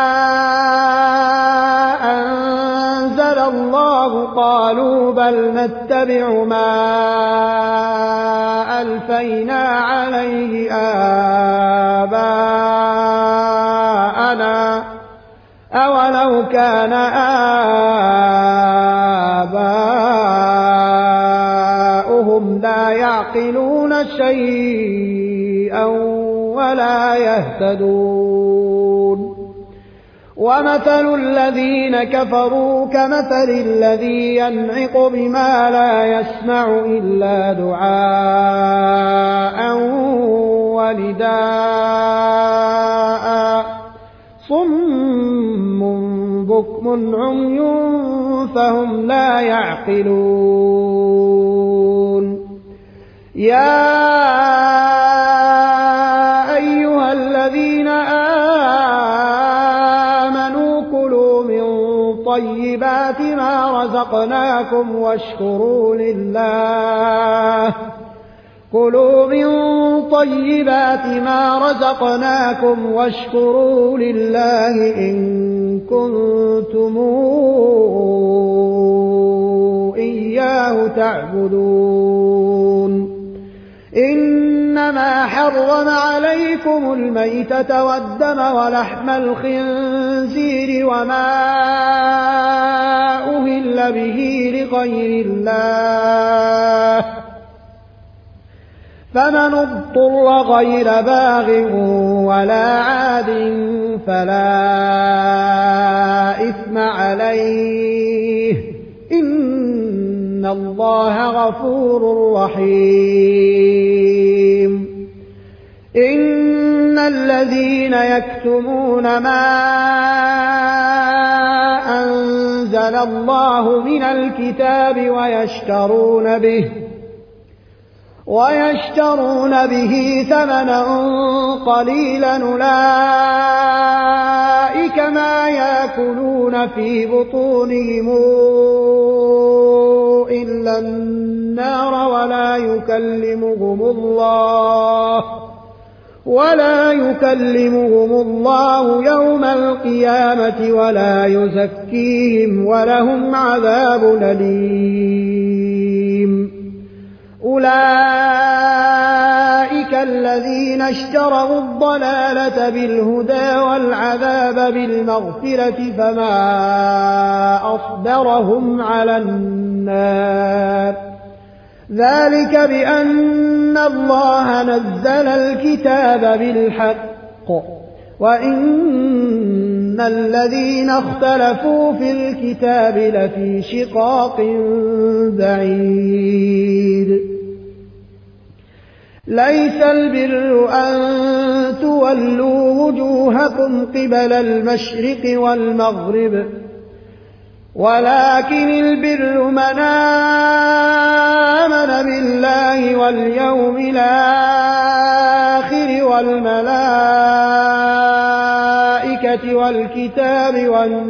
أنزل الله قالوا بل نتبع ما ألفينا عليه آباءنا أولو كان آباؤهم لا يعقلون شيئا ولا يهتدون. ومثل الذين كفروا كمثل الذي ينعق بما لا يسمع إلا دعاء ونداء صم بكم عمي فهم لا يعقلون يا أيها الذين آمنوا كلوا من طيبات ما رزقناكم واشكروا لله كلوا من طيبات ما رزقناكم واشكروا لله إن كنتم إياه تعبدون إنما حرم عليكم الميتة والدم ولحم الخنزير وما أهل به لغير الله فمن اضطر غير باغ ولا عاد فلا إثم عليه إن الله غفور رحيم إن الذين يكتمون ما أنزل الله من الكتاب ويشترون به ويشترون به ثمنا قليلا أولئك ما يأكلون في بطونهم إلا النار ولا يكلمهم الله ولا يكلمهم الله يوم القيامة ولا يزكيهم ولهم عذاب أليم أولئك الذين اشتروا الضلالة بالهدى والعذاب بالمغفرة فما أصبرهم على النار ذلك بأن الله نزل الكتاب بالحق وإن الذين اختلفوا في الكتاب لفي شقاق بعيد ليس البر أن تولوا وجوهكم قبل المشرق والمغرب ولكن البر من آمن بالله واليوم الآخر والملائكة والكتاب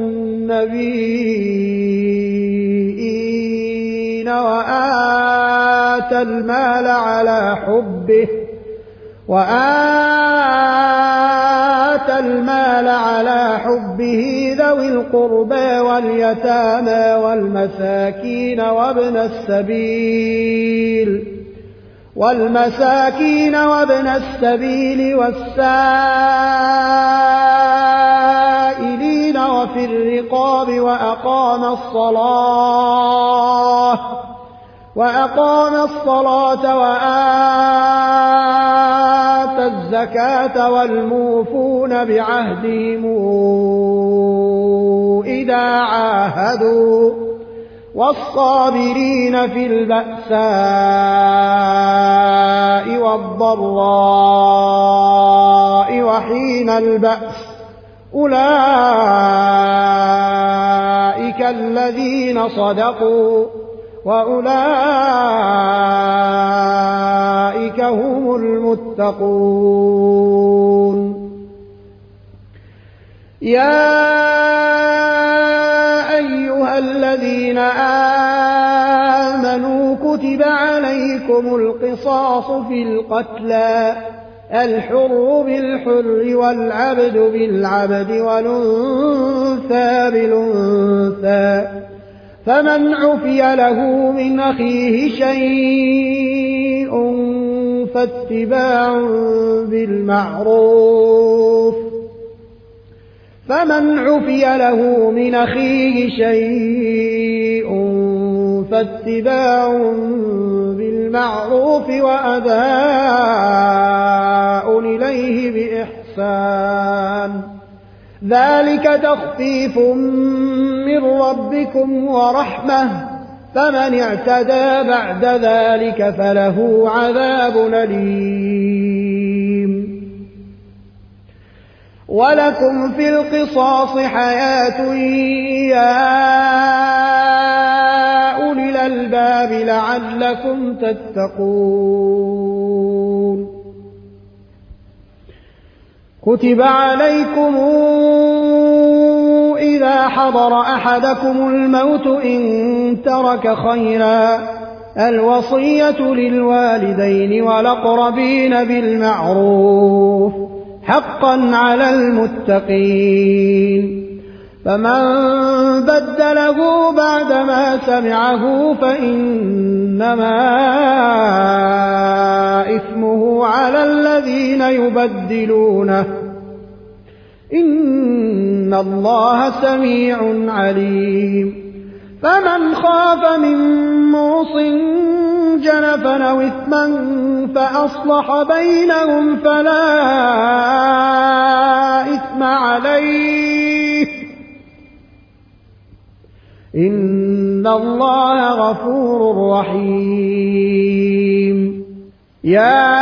والنبيين وآتى المال على حبه وآتى المال على حبه ذوي القربى واليتامى والمساكين وابن السبيل والمساكين وابن السبيل والسائلين وفي الرقاب وأقام الصلاة وأقام الصلاة وآتى الزكاة والموفون بعهدهم إذا عاهدوا والصابرين في البأساء والضراء وحين البأس أولئك الذين صدقوا وأولئك هم المتقون يا أيها الذين آمنوا كتب عليكم القصاص في القتلى الحر بالحر والعبد بالعبد والأنثى بالأنثى فمن عفي له من أخيه شيء فاتباع بالمعروف فمن عفي له من أخيه شيء فاتباع بالمعروف وأداء إليه بإحسان ذلك تخفيف من ربكم ورحمة فمن اعتدى بعد ذلك فله عذاب أليم ولكم في القصاص حياة يا أولي الألباب لعلكم تتقون كتب عليكم إذا حضر أحدكم الموت إن ترك خيرا الوصية للوالدين والأقربين بالمعروف حقا على المتقين فمن بدله بعدما سمعه فإنما إثمه على الذين يبدلونه إن الله سميع عليم فمن خاف من موص جنفا أو إثما فأصلح بينهم فلا إثم عليه إن الله غفور رحيم يا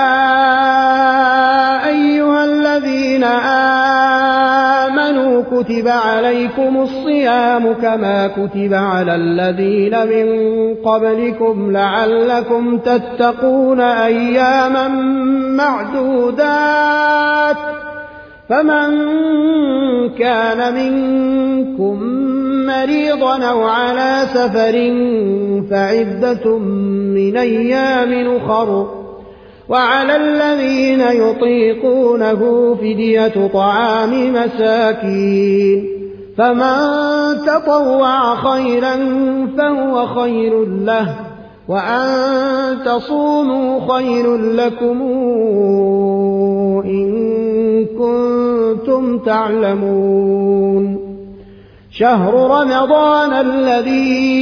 أيها الذين آمنوا كتب عليكم الصيام كما كتب على الذين من قبلكم لعلكم تتقون أياما معدودات فمن كان منكم مريضا أو على سفر فعدة من أيام أخر وعلى الذين يطيقونه فدية طعام مساكين فمن تطوع خيرا فهو خير له وأن تصوموا خير لكم إن كنتم تعلمون شهر رمضان الذي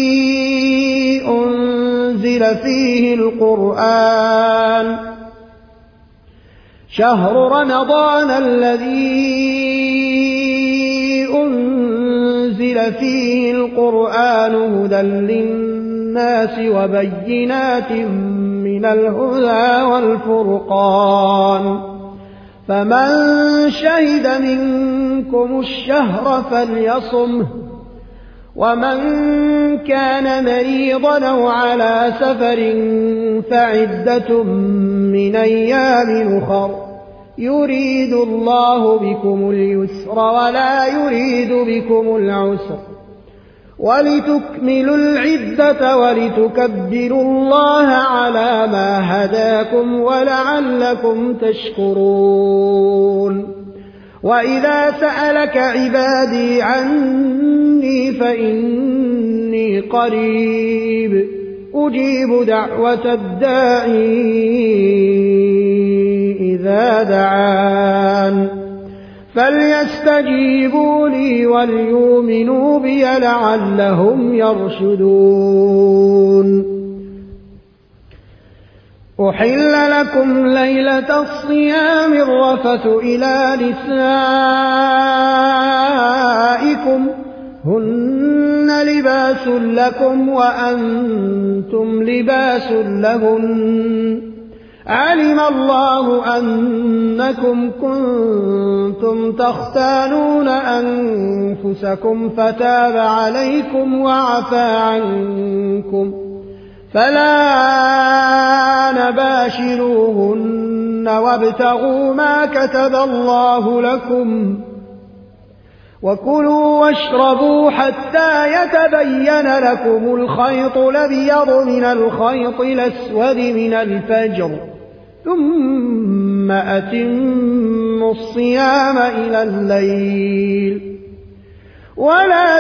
أنزل فيه القرآن شهر رمضان الذي أنزل فيه القرآن هدى للناس وبينات من الهدى والفرقان فمن شهد منكم الشهر فليصمه ومن كان مريضا أو على سفر فعدة من أيام أخر يريد الله بكم اليسر ولا يريد بكم العسر ولتكملوا العدة ولتكبروا الله على ما هداكم ولعلكم تشكرون وإذا سألك عبادي عني فإني قريب أجيب دعوة الداعي إذا دعان فليستجيبوا لي وليؤمنوا بي لعلهم يرشدون أحل لكم ليلة الصيام الرفث إلى نسائكم هن لباس لكم وأنتم لباس لهن علم الله أنكم كنتم تختانون أنفسكم فتاب عليكم وعفى عنكم فلا نباشروهن وابتغوا ما كتب الله لكم وكلوا واشربوا حتى يتبين لكم الخيط الأبيض من الخيط الأسود من الفجر ثم أتموا الصيام إلى الليل ولا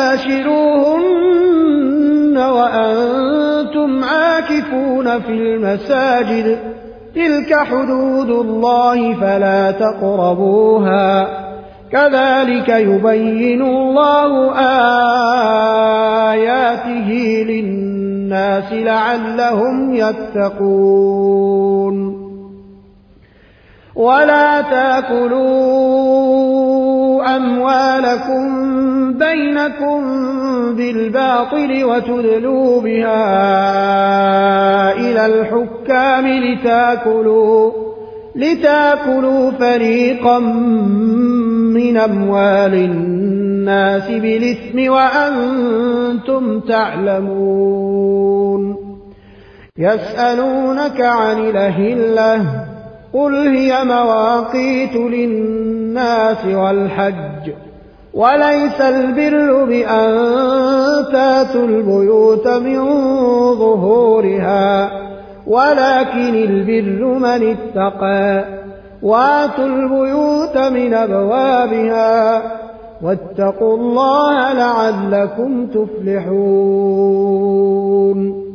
تباشروهن وأنتم عاكفون في المساجد تلك حدود الله فلا تقربوها كذلك يبين الله آياته للناس لعلهم يتقون ولا تأكلوا تأكلوا أموالكم بينكم بالباطل وتدلوا بها إلى الحكام لتأكلوا, لتأكلوا فريقا من أموال الناس بالإثم وأنتم تعلمون. يسألونك عن الأهلة قل هي مواقيت للناس والحج وليس البر بأن تاتوا البيوت من ظهورها ولكن البر من اتقى واتوا البيوت من أبوابها واتقوا الله لعلكم تفلحون.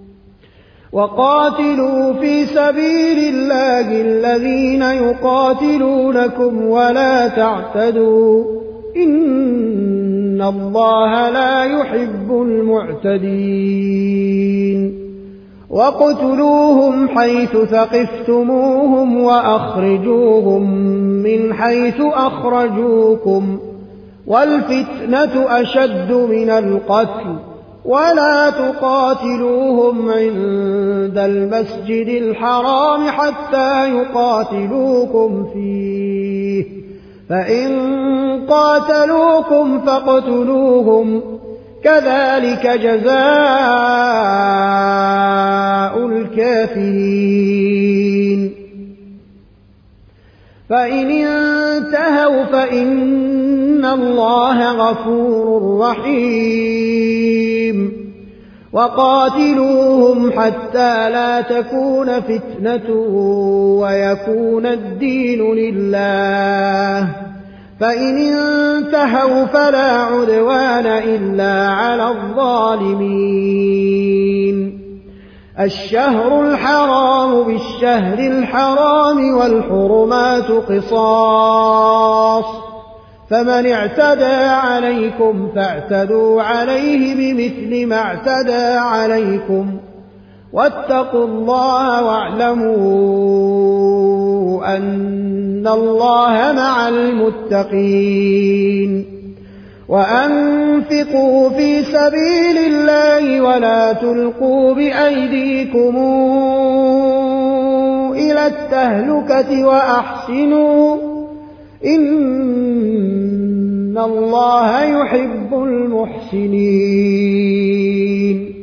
وقاتلوا في سبيل الله الذين يقاتلونكم ولا تعتدوا إن الله لا يحب المعتدين. وقتلوهم حيث ثقفتموهم وأخرجوهم من حيث أخرجوكم والفتنة أشد من القتل ولا تقاتلوهم عند المسجد الحرام حتى يقاتلوكم فيه فإن قاتلوكم فاقتلوهم كذلك جزاء الكافرين. فإن انتهوا فإن الله غفور رحيم. وقاتلوهم حتى لا تكون فتنة ويكون الدين لله فإن انتهوا فلا عدوان إلا على الظالمين. الشهر الحرام بالشهر الحرام والحرمات قصاص فمن اعتدى عليكم فاعتدوا عليه بمثل ما اعتدى عليكم واتقوا الله واعلموا أن الله مع المتقين. وأنفقوا في سبيل الله ولا تلقوا بأيديكم إلى التهلكة وأحسنوا إن الله يحب المحسنين.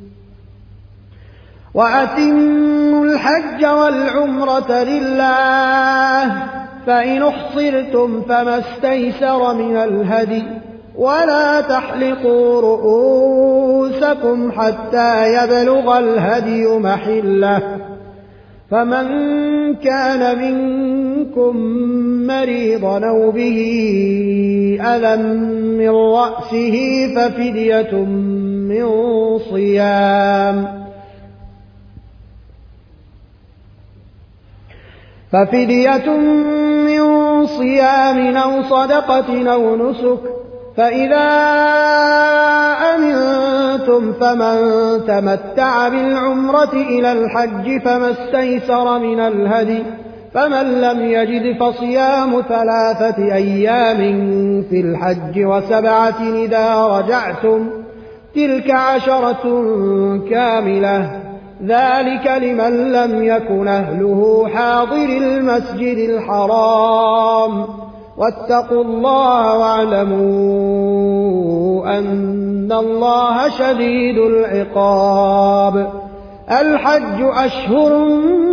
وأتموا الحج والعمرة لله فإن احصرتم فما استيسر من الهدي ولا تحلقوا رؤوسكم حتى يبلغ الهدي محله فمن كان منكم مريضا أو به أذى من رأسه ففدية من صيام ففدية من صيام أو صدقة أو نسك فإذا أمنتم فمن تمتع بالعمرة إلى الحج فما استيسر من الهدي فمن لم يجد فصيام ثلاثة أيام في الحج وسبعة إذا رجعتم تلك عشرة كاملة ذلك لمن لم يكن أهله حاضر المسجد الحرام واتقوا الله واعلموا أن الله شديد العقاب. الحج أشهر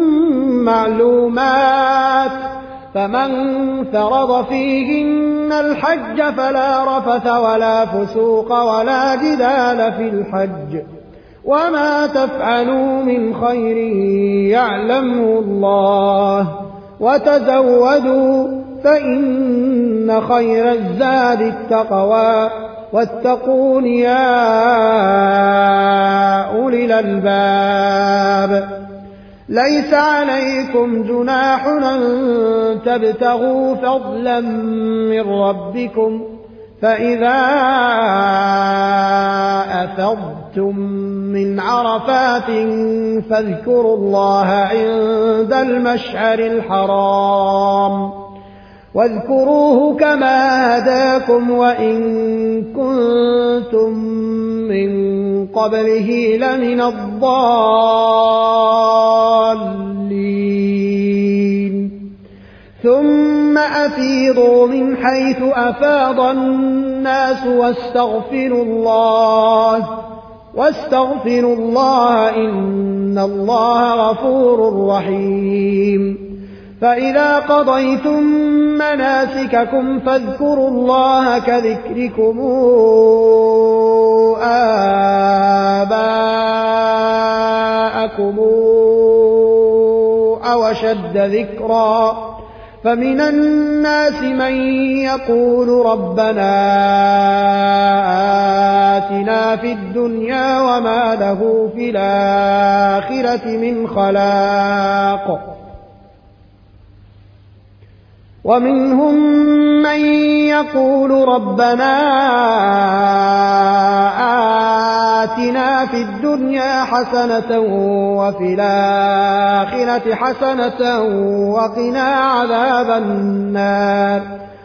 معلومات فمن فرض فيهن الحج فلا رفث ولا فسوق ولا جدال في الحج وما تفعلوا من خير يعلمه الله وتزودوا فإن خير الزاد التقوى واتقون يا أولي الألباب. ليس عليكم جناح أن تبتغوا فضلا من ربكم فإذا أفضتم من عرفات فاذكروا الله عند المشعر الحرام واذكروه كما هداكم وإن كنتم من قبله لمن الضالين ثم أفيضوا من حيث أفاض الناس واستغفروا الله واستغفروا الله إن الله غفور رحيم فإذا قضيتم مناسككم فاذكروا الله كذكركم آباءكم أو أشد ذكرا فمن الناس من يقول ربنا آتنا في الدنيا وما له في الآخرة من خلاق ومنهم من يقول ربنا آتنا في الدنيا حسنة وفي الآخرة حسنة وقنا عذاب النار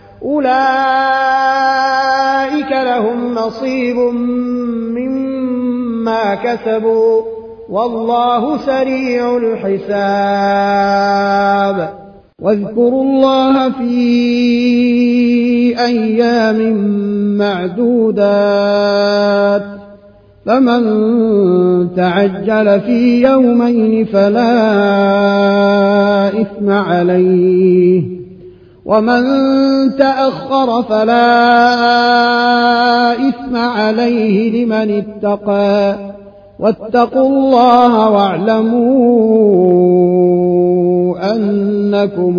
أولئك لهم نصيب مما كسبوا والله سريع الحساب واذكروا الله في أيام معدودات فمن تعجل في يومين فلا إثم عليه ومن تأخر فلا إثم عليه لمن اتقى واتقوا الله واعلموا أنكم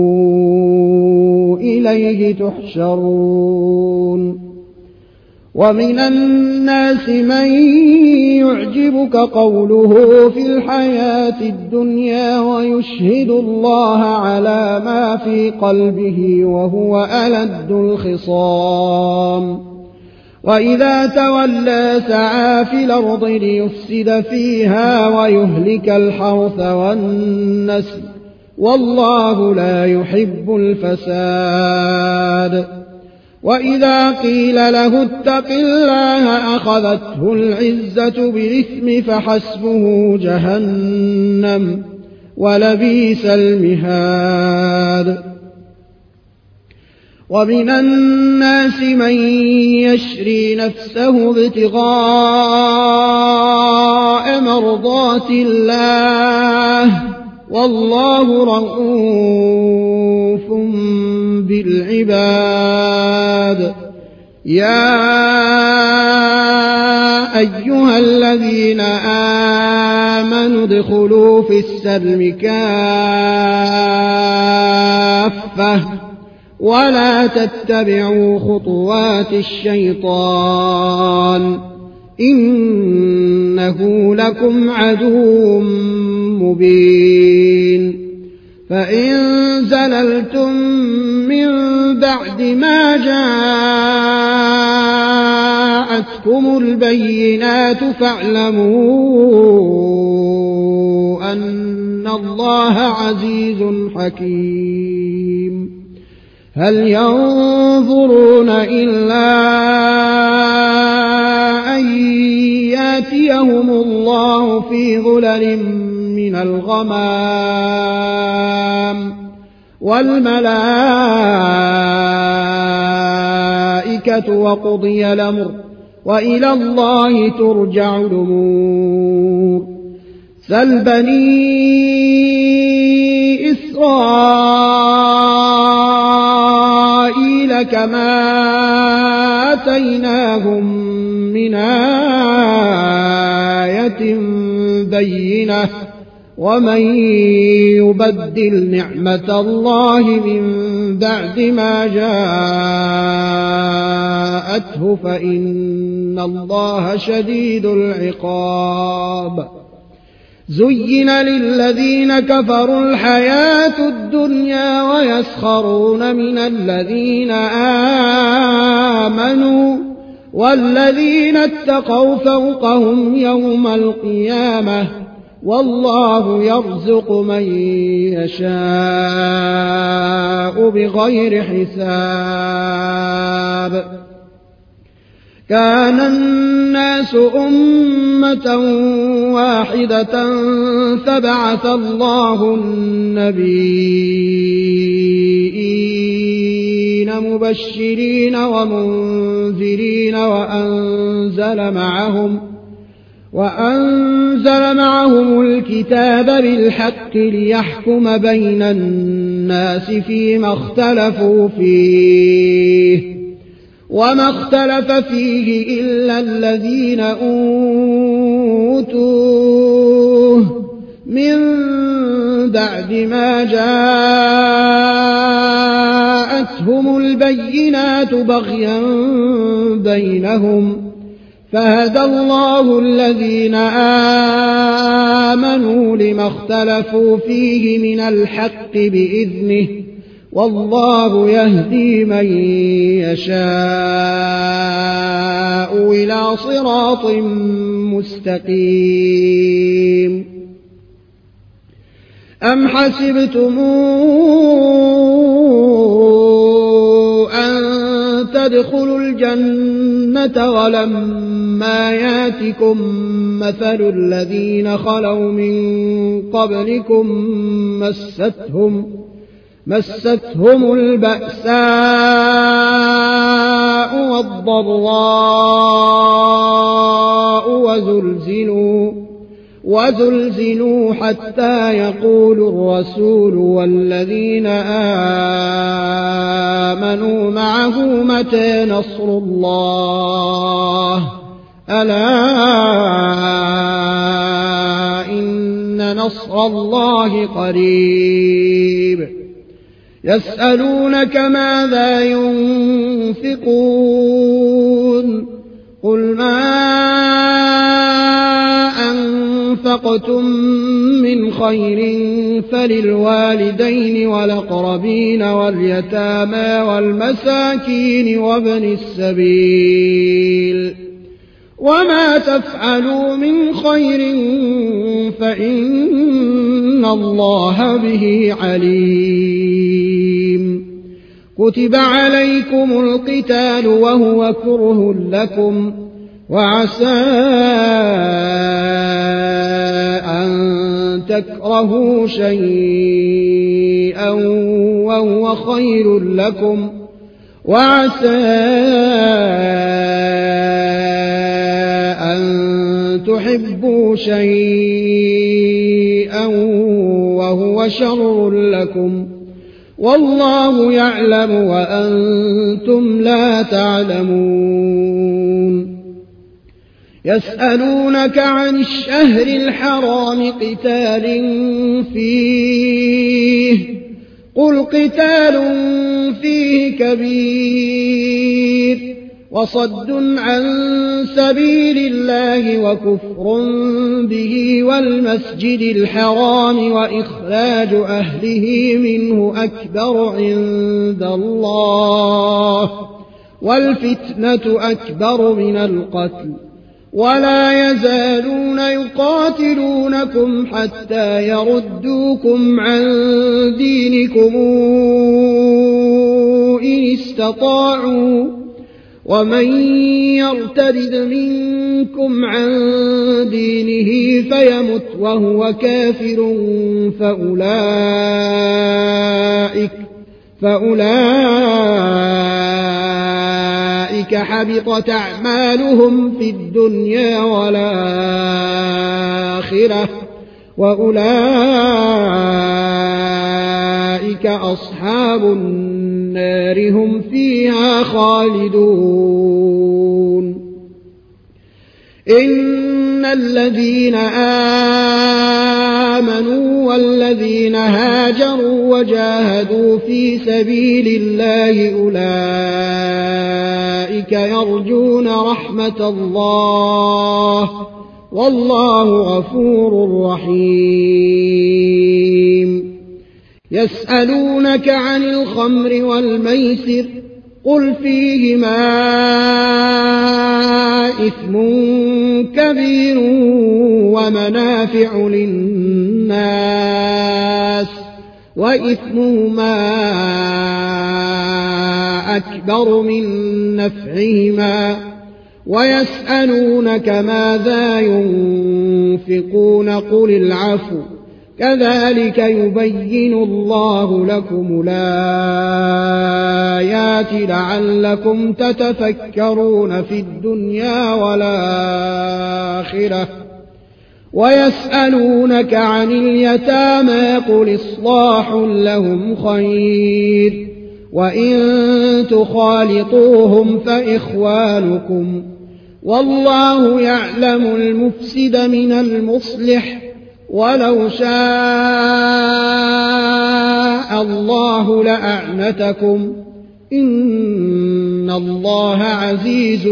إليه تحشرون ومن الناس من يعجبك قوله في الحياة الدنيا ويشهد الله على ما في قلبه وهو ألد الخصام وإذا تولى سعى في الأرض ليفسد فيها ويهلك الحرث والنسل والله لا يحب الفساد وإذا قيل له اتق الله أخذته العزة بالإثم فحسبه جهنم ولبئس المهاد ومن الناس من يشري نفسه ابتغاء مرضات الله والله رؤوف بالعباد يا أيها الذين آمنوا ادخلوا في السلم كافة ولا تتبعوا خطوات الشيطان إنه لكم عدو مبين فإن زللتم من بعد ما جاءتكم البينات فاعلموا أن الله عزيز حكيم هل ينظرون إلا أن ياتيهم الله في ظلل من الغمام والملائكة وقضي الأمر وإلى الله ترجع الأمور سل بني إسرائيل كما آتيناهم من آية بينة ومن يبدل نعمة الله من بعد ما جاءته فإن الله شديد العقاب زين للذين كفروا الحياة الدنيا ويسخرون من الذين آمنوا والذين اتقوا فوقهم يوم القيامة والله يرزق من يشاء بغير حساب كان الناس أمة واحدة فبعث الله النبيين مبشرين ومنذرين وأنزل معهم وأنزل معهم الكتاب بالحق ليحكم بين الناس فيما اختلفوا فيه وما اختلف فيه إلا الذين أوتوه من بعد ما جاءتهم البينات بغيا بينهم فهدى الله الذين آمنوا لما اختلفوا فيه من الحق بإذنه والله يهدي من يشاء إلى صراط مستقيم أم حسبتم أن تدخلوا الجنة ولما ياتكم مثل الذين خلوا من قبلكم مستهم مستهم البأساء والضراء وزلزلوا وزلزلوا حتى يقول الرسول والذين آمنوا معه متى نصر الله ألا إن نصر الله قريب يسألونك ماذا ينفقون قل ما أنفقتم من خير فللوالدين والأقربين واليتامى والمساكين وابن السبيل وما تفعلوا من خير فإن الله به عليم كتب عليكم القتال وهو كره لكم وعسى أن تكرهوا شيئا وهو خير لكم وعسى أن تحبوا شيئا وهو شر لكم والله يعلم وأنتم لا تعلمون يسألونك عن الشهر الحرام قتال فيه قل قتال فيه كبير وصد عن سبيل الله وكفر به والمسجد الحرام وإخراج أهله منه أكبر عند الله والفتنة أكبر من القتل ولا يزالون يقاتلونكم حتى يردوكم عن دينكم إن استطاعوا ومن يرتد منكم عن دينه فيمت وهو كافر فأولئك فأولئك حبطت أعمالهم في الدنيا والآخرة وأولئك أصحاب النار هم فيها خالدون إن الذين آمنوا والذين هاجروا وجاهدوا في سبيل الله أولئك يرجون رحمة الله والله غفور رحيم يسألونك عن الخمر والميسر قل فيهما إثم كبير ومنافع للناس وإثمهما أكبر من نفعهما ويسألونك ماذا ينفقون قل العفو كذلك يبين الله لكم الآيات لعلكم تتفكرون في الدنيا والآخرة ويسألونك عن اليتامى قل إصلاح لهم خير وإن تخالطوهم فإخوانكم والله يعلم المفسد من المصلح ولو شاء الله لأعنتكم إن الله عزيز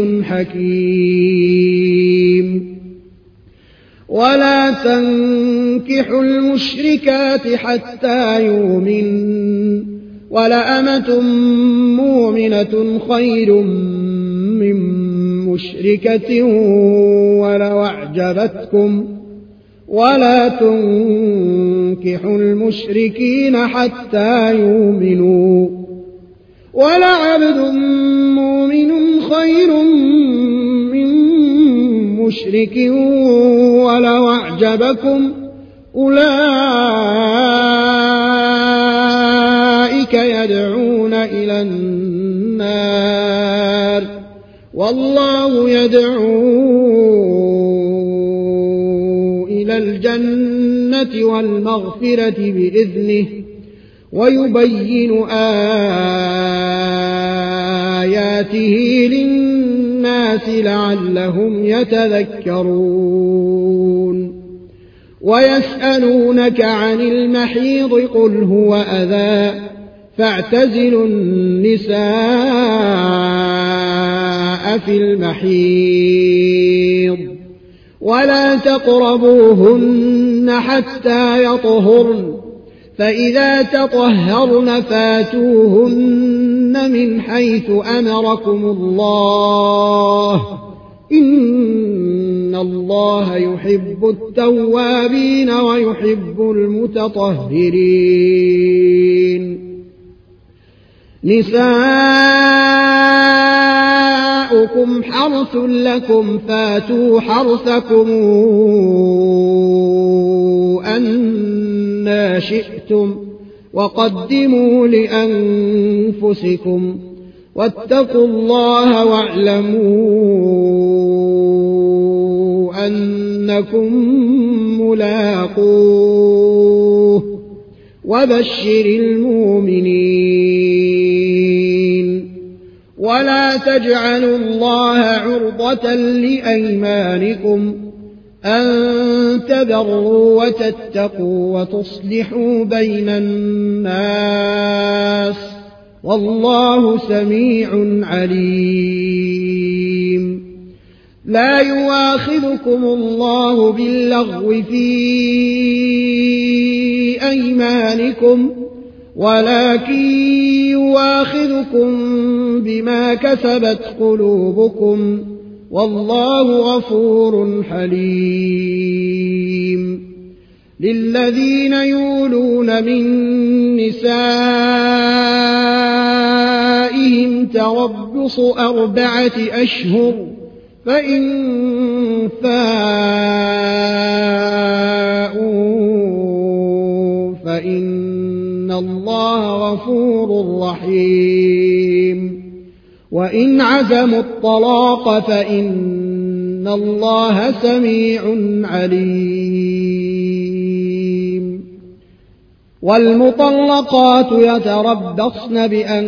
حكيم ولا تنكحوا المشركات حتى يؤمنوا ولأمة مؤمنة خير من مشركة ولو أعجبتكم ولا تنكحوا المشركين حتى يؤمنوا ولعبد مؤمن خير من مشرك ولو أعجبكم أولئك يدعون إلى النار والله يدعو إلى الجنة والمغفرة بإذنه ويبين آياته للناس لعلهم يتذكرون ويسألونك عن المحيض قل هو أذى فاعتزلوا النساء في المحيض ولا تقربوهن حتى يطهرن فإذا تطهرن فاتوهن من حيث أمركم الله إن الله يحب التوابين ويحب المتطهرين نساؤكم حرث لكم فاتوا حرثكم أنى شئتم وقدموا لأنفسكم واتقوا الله واعلموا أنكم ملاقوه وبشر المؤمنين ولا تجعلوا الله عرضة لأيمانكم أن تبروا وتتقوا وتصلحوا بين الناس والله سميع عليم لا يواخذكم الله باللغو في أيمانكم ولكن يواخذكم بما كسبت قلوبكم والله غفور حليم للذين يولون من نسائهم تربص أربعة أشهر فإن فاءوا فإن الله غفور رحيم وإن عزموا الطلاق فإن الله سميع عليم والمطلقات يتربصن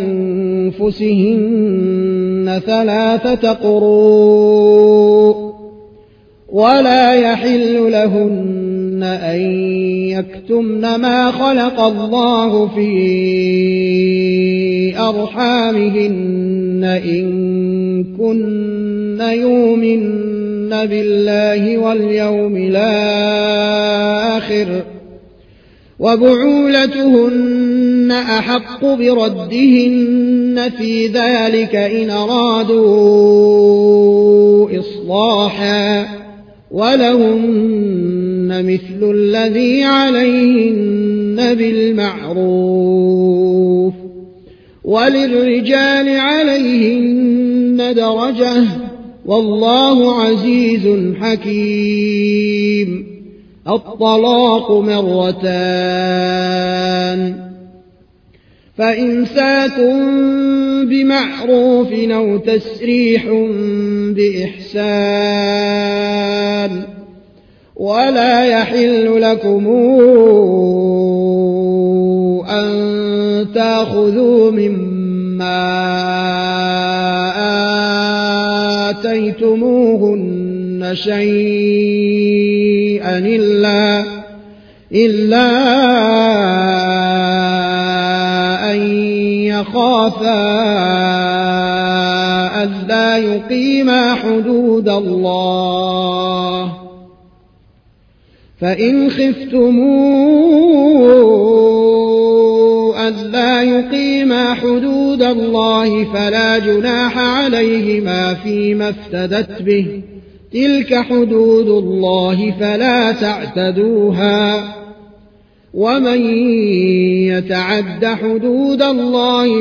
بأنفسهن ثلاثة قروء ولا يحل لهن أن يكتمن ما خلق الله في أرحامهن إن كن يؤمن بالله واليوم الآخر وبعولتهن أحق بردهن في ذلك إن أرادوا إصلاحا ولهن مثل الذي عليهن بالمعروف وللرجال عليهن درجة والله عزيز حكيم. الطلاق مرتان فإمساك بمعروف أو تسريح بإحسان ولا يحل لكم أن تأخذوا مما آتيتموهن شيئا إلا, إلا أن يخافا ألا يقيما حدود الله فإن خفتموا ألا يقيما حدود الله فلا جناح عليهما فيما افتدت به تلك حدود الله فلا تعتدوها ومن يتعد حدود الله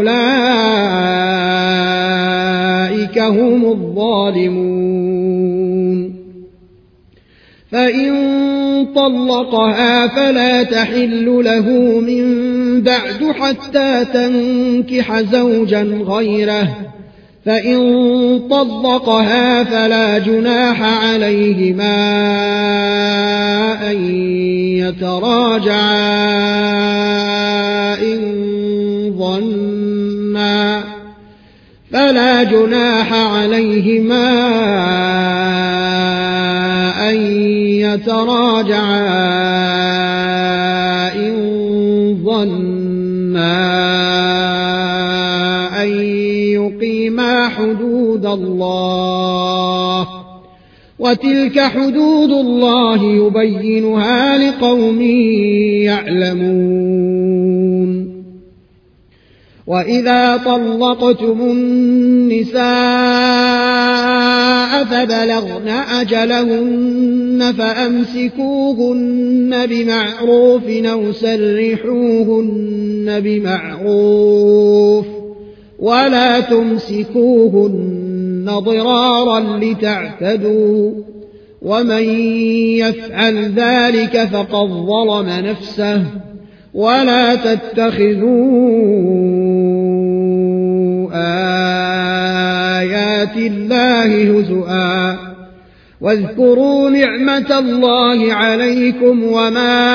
فأولئك هم الظالمون. فإن طلقها فلا تحل له من بعد حتى تنكح زوجا غيره فإن طلقها فلا جناح عليهما أن يتراجعا إن ظنا فلا جناح عليهما أن يتراجعا إن ظنا أن يقيما حدود الله وتلك حدود الله يبينها لقوم يعلمون. وإذا طلقتم النساء فبلغن أجلهن فأمسكوهن بمعروف أو سرحوهن بمعروف ولا تمسكوهن ضرارا لتعتدوا ومن يفعل ذلك فقد ظلم نفسه ولا تتخذوا آيات الله هزؤا واذكروا نعمة الله عليكم وما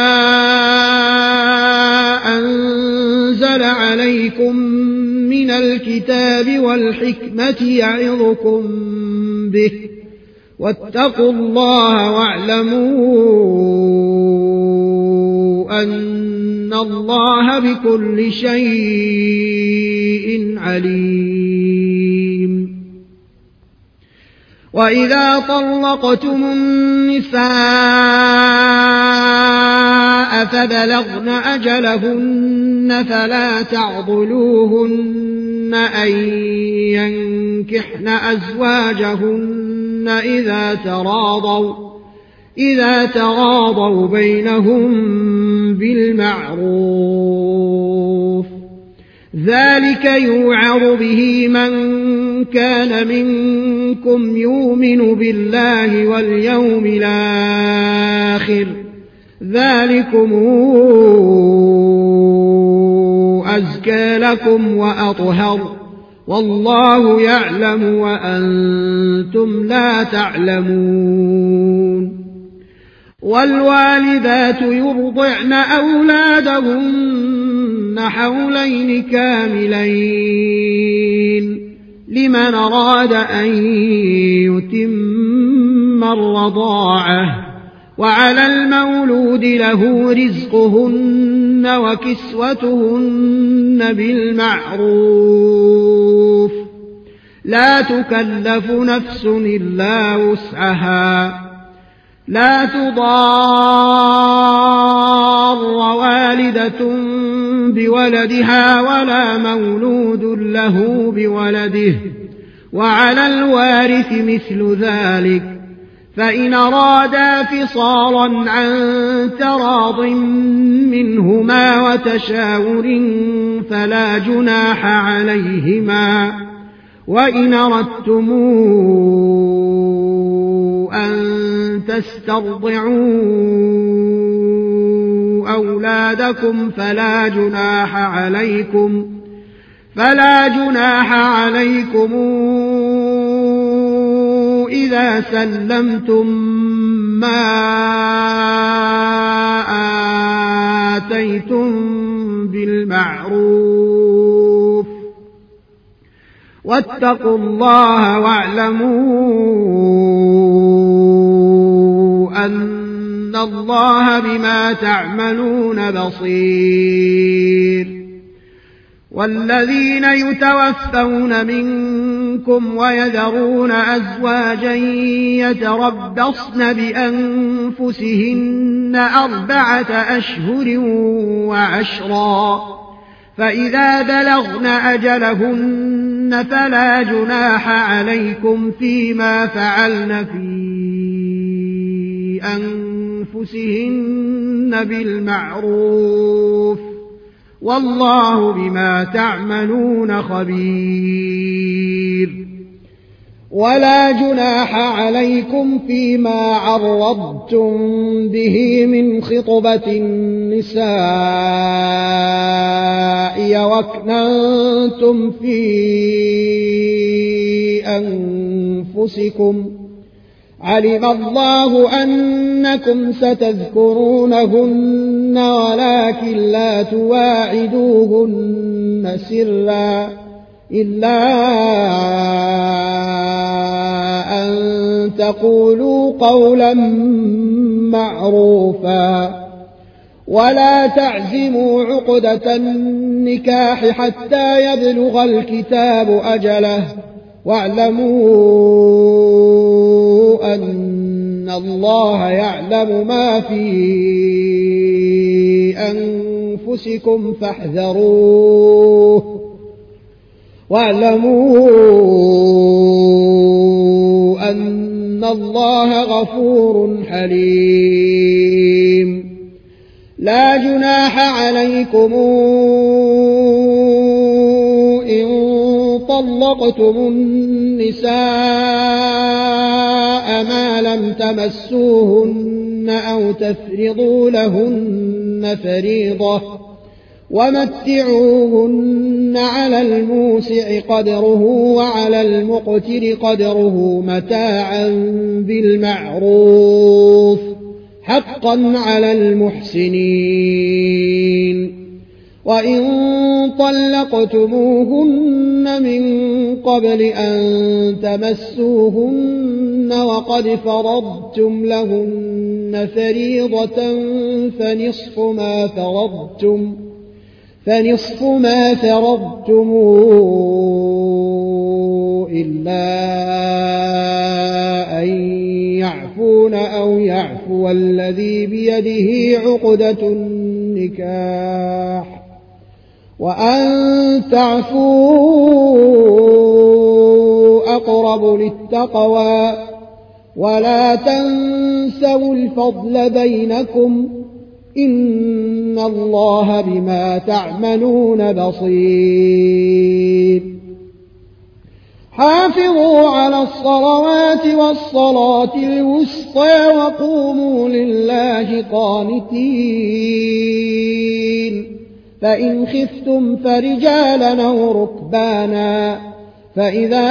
أنزل عليكم من الكتاب والحكمة يعظكم به واتقوا الله واعلموا أن الله بكل شيء عليم. وإذا طلقتم النساء فبلغن أجلهن فلا تعضلوهن أن ينكحن أزواجهن إذا تراضوا إذا تراضوا بينهم بالمعروف ذلك يوعظ به من كان منكم يؤمن بالله واليوم الآخر ذلكم أزكى لكم وأطهر والله يعلم وأنتم لا تعلمون. والوالدات يرضعن أولادهن حولين كاملين لمن أراد أن يتم الرضاعة وعلى المولود له رزقهن وكسوتهن بالمعروف لا تكلف نفس إلا وسعها لا تضار والدة بولدها ولا مولود له بولده، وعلى الوارث مثل ذلك، فإن أرادا فصالا عن تراض منهما وتشاور فلا جناح عليهما. وإن أردتم أن تسترضعوا أولادكم فلا جناح عليكم فلا جناح عليكم إذا سلمتم ما آتيتم بالمعروف، واتقوا الله واعلموا أن الله بما تعملون بصير. والذين يتوفون منكم ويذرون أزواجا يتربصن بأنفسهن أربعة أشهر وعشرا، فإذا بلغن أجلهن فلا جناح عليكم فيما فعلن في أنفسهن بالمعروف، والله بما تعملون خبير. ولا جناح عليكم فيما عرضتم به من خطبة النساء وأكننتم في أنفسكم، علم الله أنكم ستذكرونهن ولكن لا تواعدوهن سرا إلا أن تقولوا قولا معروفا. ولا تعزموا عقدة النكاح حتى يبلغ الكتاب أجله، واعلموا أن الله يعلم ما في أنفسكم فاحذروه، واعلموا أن الله غفور حليم. لا جناح عليكم إن طلقتم النساء ما لم تمسوهن أو تفرضوا لهن فريضة، ومتعوهن على الموسع قدره وعلى المقتر قدره متاعا بالمعروف، حقا على المحسنين. وإن طلقتموهن من قبل أن تمسوهن وقد فرضتم لهن فريضة فنصف ما فرضتم فنصف ما فرضتم إلا أن يعفون أو يعفو الذي بيده عقدة النكاح، وأن تعفوا أقرب للتقوى، ولا تنسوا الفضل بينكم، إن الله بما تعملون بصير. حافظوا على الصلوات والصلاة الوسطى وقوموا لله قانتين. فإن خفتم فرجالا أو ركبانا، فإذا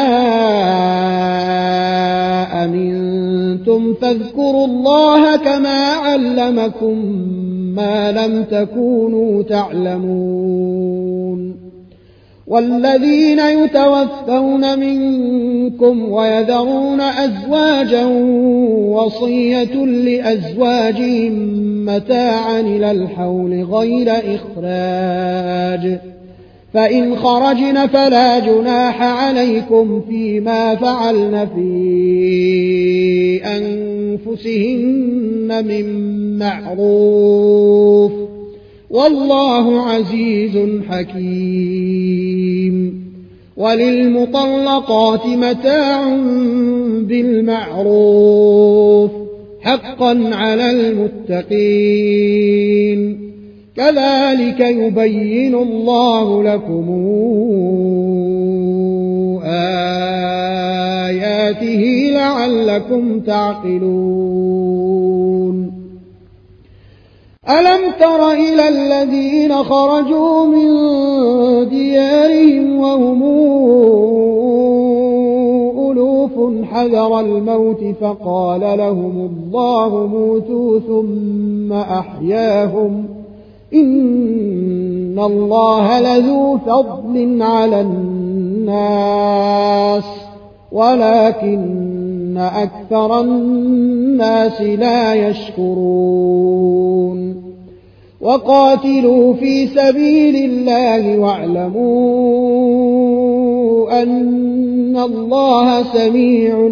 أمنتم فاذكروا الله كما علمكم ما لم تكونوا تعلمون. والذين يتوفون منكم ويذرون أزواجا وصية لأزواجهم متاعا إلى الحول غير إخراج، فإن خرجن فلا جناح عليكم فيما فعلن في أنفسهن من معروف والله عزيز حكيم. وللمطلقات متاع بالمعروف حقا على المتقين كذلك يبين الله لكم آياته لعلكم تعقلون. ألم تر إلى الذين خرجوا من ديارهم وهم ألوف حذر الموت فقال لهم الله موتوا ثم أحياهم إن الله لذو فضل على الناس ولكن أكثر الناس لا يشكرون. وقاتلوا في سبيل الله واعلموا أن الله سميع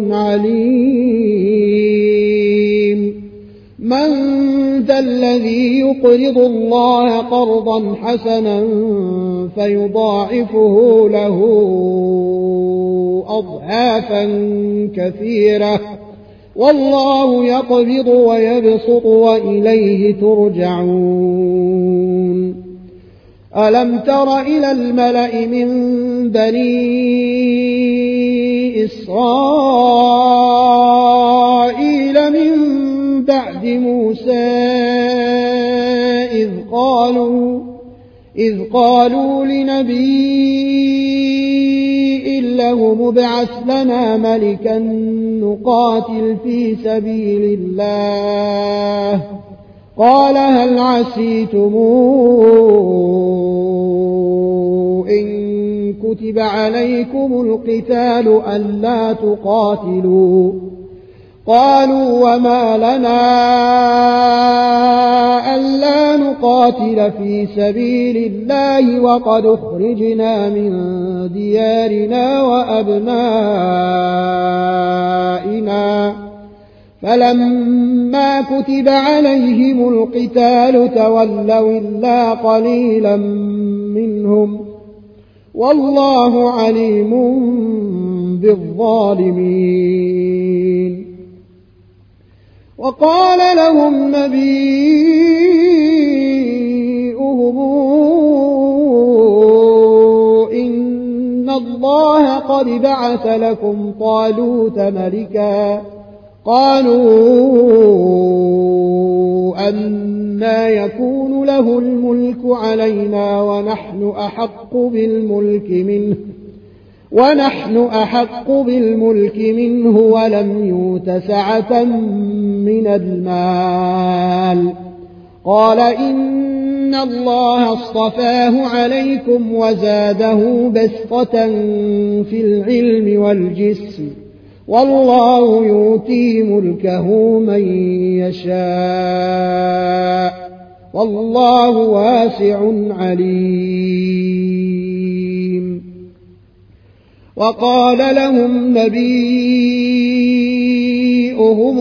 عليم. من ذا الذي يقرض الله قرضا حسنا فيضاعفه له أضعافا كثيرة والله يقبض ويبسط وإليه ترجعون. ألم تر إلى الملأ من بني إسرائيل من بعد موسى إذ قالوا, إذ قالوا لنبي له مبعث لنا ملكا نقاتل في سبيل الله قال هل عسيتم إن كتب عليكم القتال ألا تقاتلوا قالوا وما لنا ألا نقاتل في سبيل الله وقد أخرجنا من ديارنا وأبنائنا فلما كتب عليهم القتال تولوا إلا قليلا منهم والله عليم بالظالمين. وقال لهم نبيهم إن الله قد بعث لكم طالوت ملكا قالوا أنى يكون له الملك علينا ونحن أحق بالملك منه ونحن أحق بالملك منه ولم يؤت سعة من المال قال إن الله اصطفاه عليكم وزاده بسطة في العلم والجسم والله يؤتي ملكه من يشاء والله واسع عليم. وقال لهم نبيهم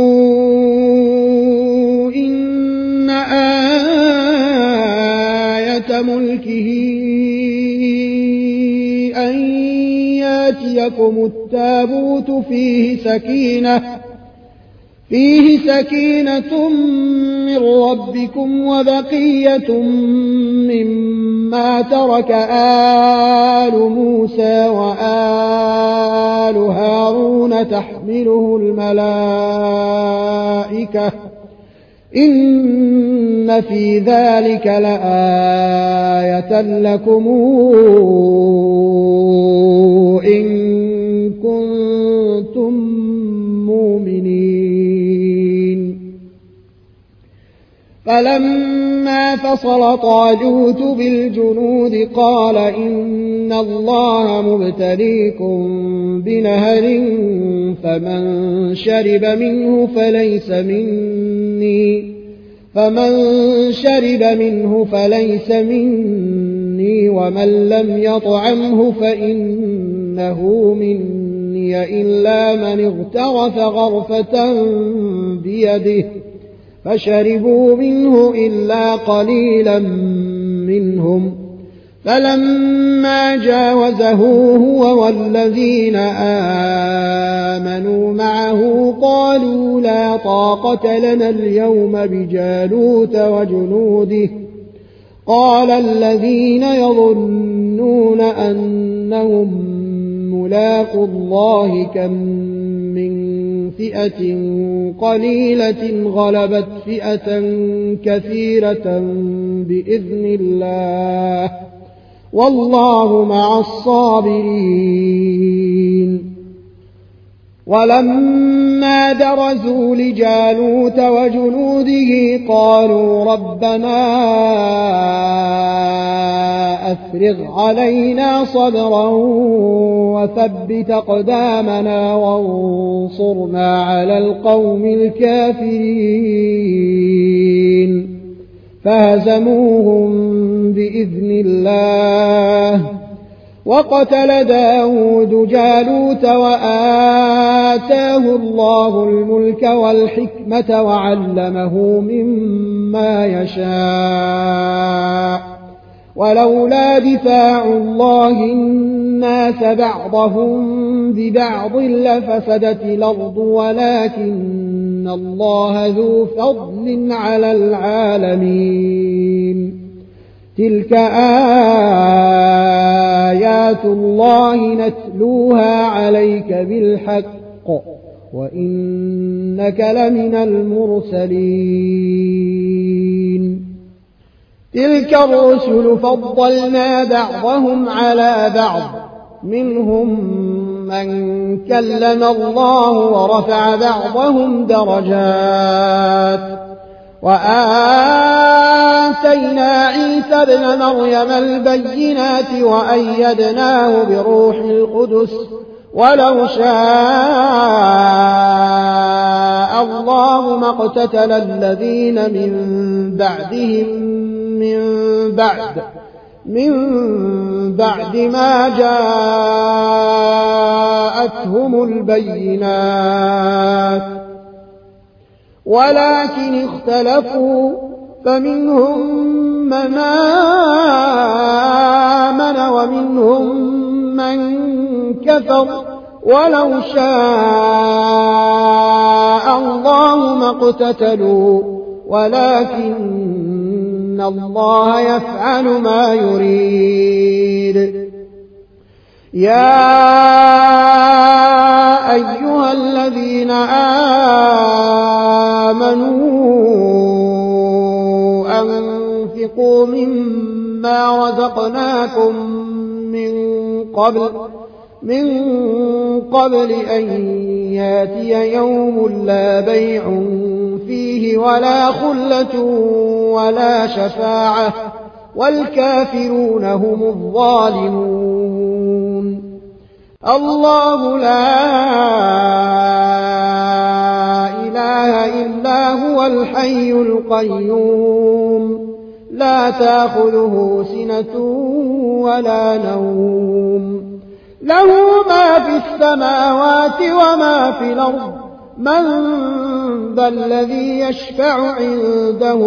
إن آية ملكه أن ياتيكم التابوت فيه سكينة فيه سكينة من ربكم وبقية مما ترك آل موسى وآل هارون تحمله الملائكة إن في ذلك لآية لكم إن كنتم مؤمنين. فلما فصل طالوت بالجنود قال إن الله مبتليكم بنهر فمن شرب منه فليس مني فمن شرب منه فليس مني ومن لم يطعمه فإنه مني إلا من اغترف غرفة بيده فشربوا منه إلا قليلا منهم فلما جاوزه هو والذين آمنوا معه قالوا لا طاقة لنا اليوم بجالوت وجنوده قال الذين يظنون أنهم ملاقو الله كم من فئة قليلة غلبت فئة كثيرة بإذن الله والله مع الصابرين. ولما برزوا لجالوت وجنوده قالوا ربنا أفرغ علينا صبرا وثبت أقدامنا وانصرنا على القوم الكافرين فهزموهم بإذن الله وقتل داود جالوت وآتاه الله الملك والحكمة وعلمه مما يشاء ولولا دفاع الله الناس بعضهم ببعض لفسدت الأرض ولكن الله ذو فضل على العالمين. تلك آيات الله نتلوها عليك بالحق وإنك لمن المرسلين. تلك الرسل فضلنا بعضهم على بعض منهم من كلم الله ورفع بعضهم درجات وآتينا عيسى ابن مريم البينات وأيدناه بروح القدس ولو شاء الله ما اقتتل الذين من بعدهم من بعد من بعد ما جاءتهم البينات ولكن اختلفوا فمنهم من آمن ومنهم من كفر ولو شاء الله ما اقتتلوا ولكن الله يفعل ما يريد. يا أيها الذين آمنوا أنفقوا مما رزقناكم من قبل من قبل أن ياتي يوم لا بيع فيه ولا خلة ولا شفاعة والكافرون هم الظالمون. الله لا إله إلا هو الحي القيوم لا تأخذه سنة ولا نوم له ما في السماوات وما في الأرض من ذا الذي يشفع عنده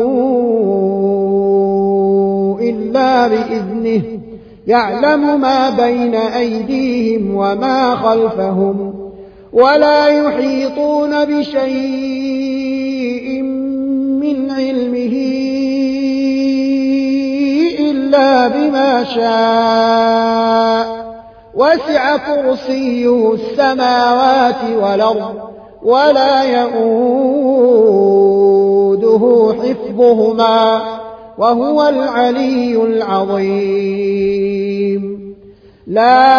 إلا بإذنه يعلم ما بين أيديهم وما خلفهم ولا يحيطون بشيء من علمه إلا بما شاء وسع كرسيه السماوات والأرض ولا يؤوده حفظهما وهو العلي العظيم. لا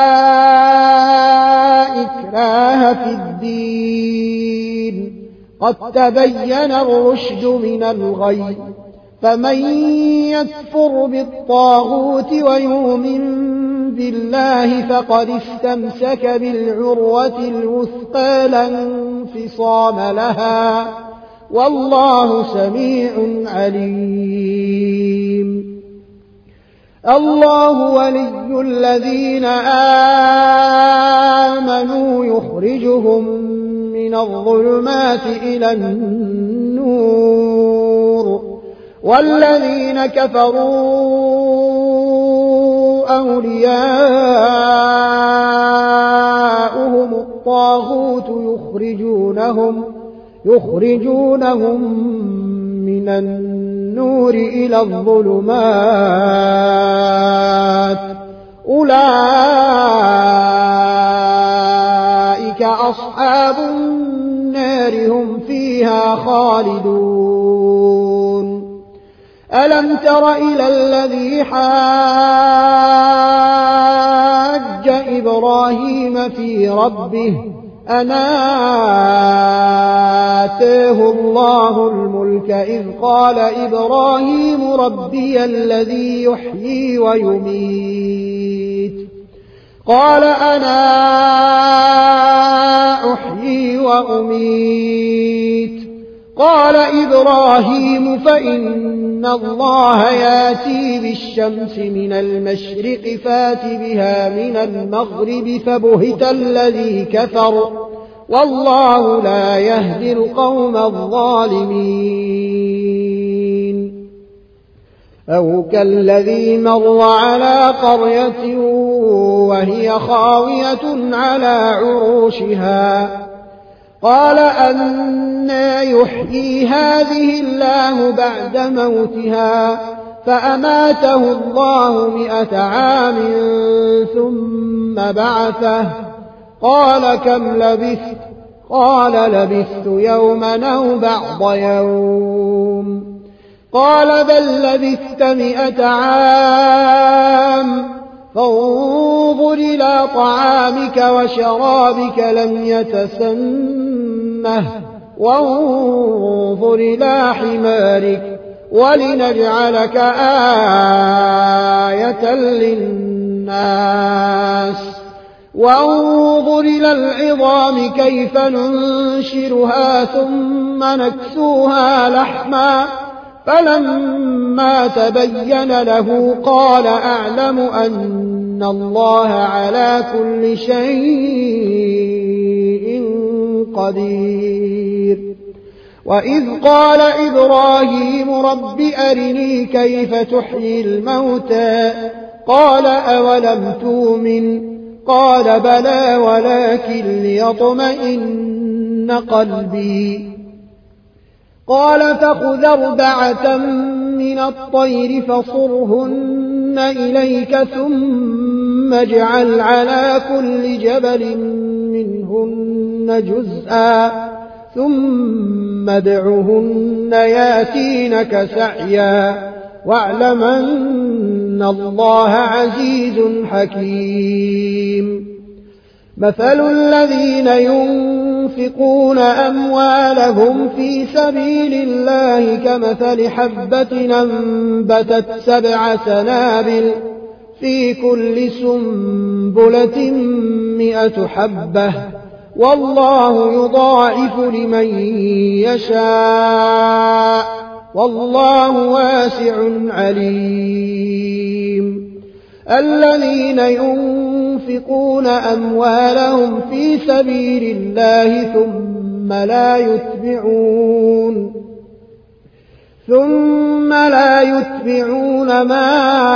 إكراه في الدين قد تبين الرشد من الغي فمن يكفر بالطاغوت ويؤمن بالله فقد استمسك بالعروة الوثقى لا انفصام لها والله سميع عليم. الله ولي الذين آمنوا يخرجهم من الظلمات إلى النور، والذين كفروا أولياؤهم الطاغوت يخرجونهم يخرجونهم من النور إلى الظلمات، أولئك أصحاب النار هم فيها خالدون. ألم تر إلى الذي حاج إبراهيم في ربه أن آتاه الله الملك إذ قال إبراهيم ربي الذي يحيي ويميت، قال أنا أحيي وأميت، قال إبراهيم فإن الله ياتي بالشمس من المشرق فات بها من المغرب فبهت الذي كفر والله لا يهدي القوم الظالمين. أو كالذي مر على قرية وهي خاوية على عروشها قال أنى يحيي هذه الله بعد موتها، فأماته الله مئة عام ثم بعثه، قال كم لبثت؟ قال لبثت يوما أو بعض يوم، قال بل لبثت مئة عام، فانظر إلى طعامك وشرابك لم يتسنه، وانظر إلى حمارك ولنجعلك آية للناس، وانظر إلى العظام كيف ننشرها ثم نكسوها لحما، فلما تبين له قال أعلم أن الله على كل شيء قدير. وإذ قال إبراهيم رب أرني كيف تحيي الموتى، قال أولم تؤمن؟ قال بلى ولكن ليطمئن قلبي، قال فخذ أربعة من الطير فصرهن إليك ثم اجعل على كل جبل منهن جزءا ثم ادعهن ياتينك سعيا، واعلم أن الله عزيز حكيم. مثل الذين ينفقون أموالهم في سبيل الله كمثل حبة أنبتت سبع سنابل في كل سنبلة مئة حبة، والله يضاعف لمن يشاء، والله واسع عليم. الذين ينفقون أموالهم في سبيل الله ثم لا يتبعون ثم لا يتبعون ما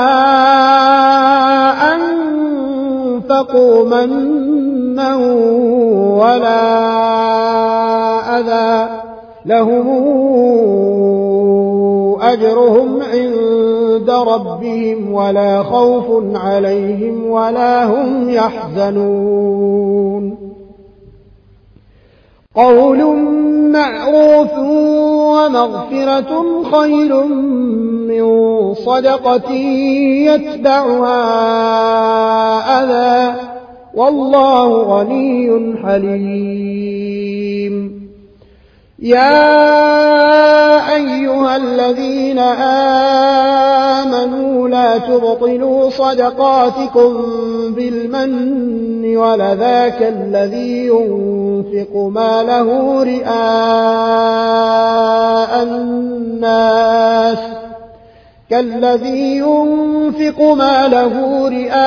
أنفقوا منا ولا أذى لهم أجرهم عند ربهم ولا خوف عليهم ولا هم يحزنون. قول معروف ومغفرة خير من صدقة يتبعها أذى، والله غني حليم. يا أيها الذين آمنوا لا لا تبطلوا صدقاتكم بالمن ولذاك الذي ينفق ماله رئاء الناس كالذي ينفق ماله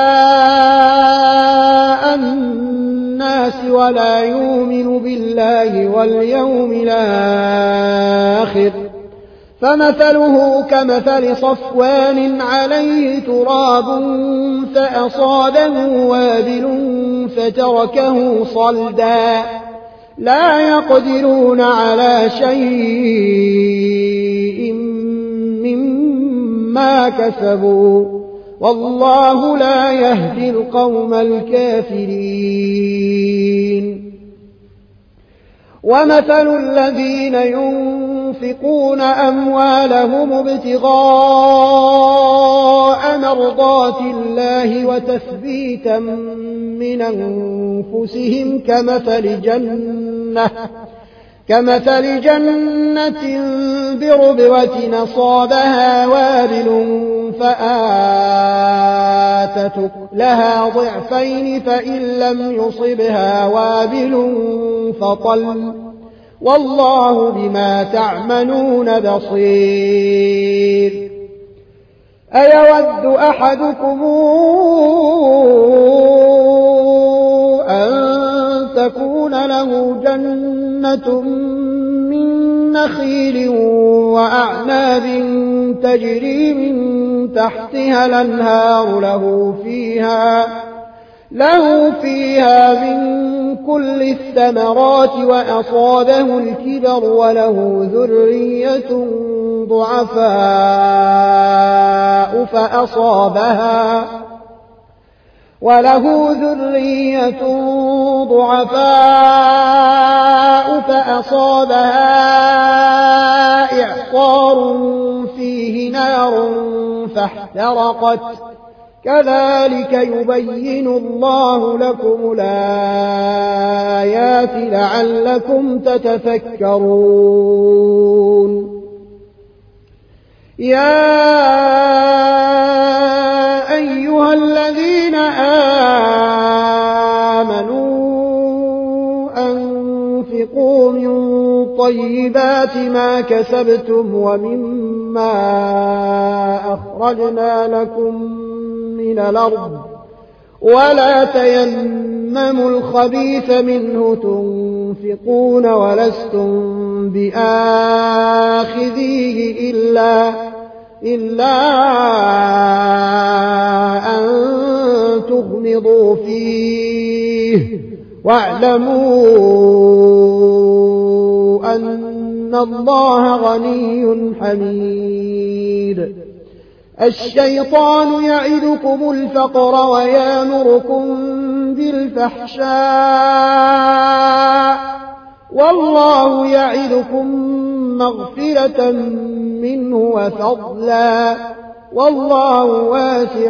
رئاء الناس ولا يؤمن بالله واليوم الآخر فمثله كمثل صفوان عليه تراب فأصابه وابل فتركه صلدا لا يقدرون على شيء مما كسبوا والله لا يهدي القوم الكافرين. ومثل الذين ينفقون أموالهم ابتغاء مرضات الله وتثبيتا من أنفسهم كمثل جنة كمثل جنة بربوة أصابها وابل فآتت لها ضعفين فإن لم يصبها وابل فطل والله بما تعملون بصير. أيود أحدكم أن تكون له جنة من نخيل وأعناب تجري من تحتها الأنهار له فيها له فيها من كل الثمرات وأصابه الكبر وله ذرية ضعفاء فأصابها وله ذرية ضعفاء فأصابها إعصار فيه نار فاحترقت كذلك يبين الله لكم الآيات لعلكم تتفكرون. يا أيها الذين آمنوا أنفقوا من طيبات ما كسبتم ومما أخرجنا لكم من الأرض ولا تيمموا الخبيث منه تنفقون ولستم بآخذيه إلا إلا أن تغمضوا فيه واعلموا أن الله غني حميد. الشيطان يعدكم الفقر ويأمركم بالفحشاء والله يعدكم مغفرة منه وفضلا والله واسع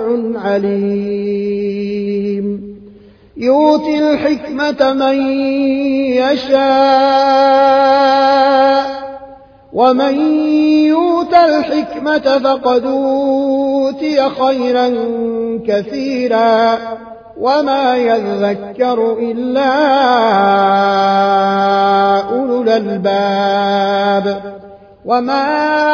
عليم. يؤتي الحكمة من يشاء ومن يؤت الحكمة فقد أوتي خيرا كثيرا وما يذكر إلا أولو الألباب. وما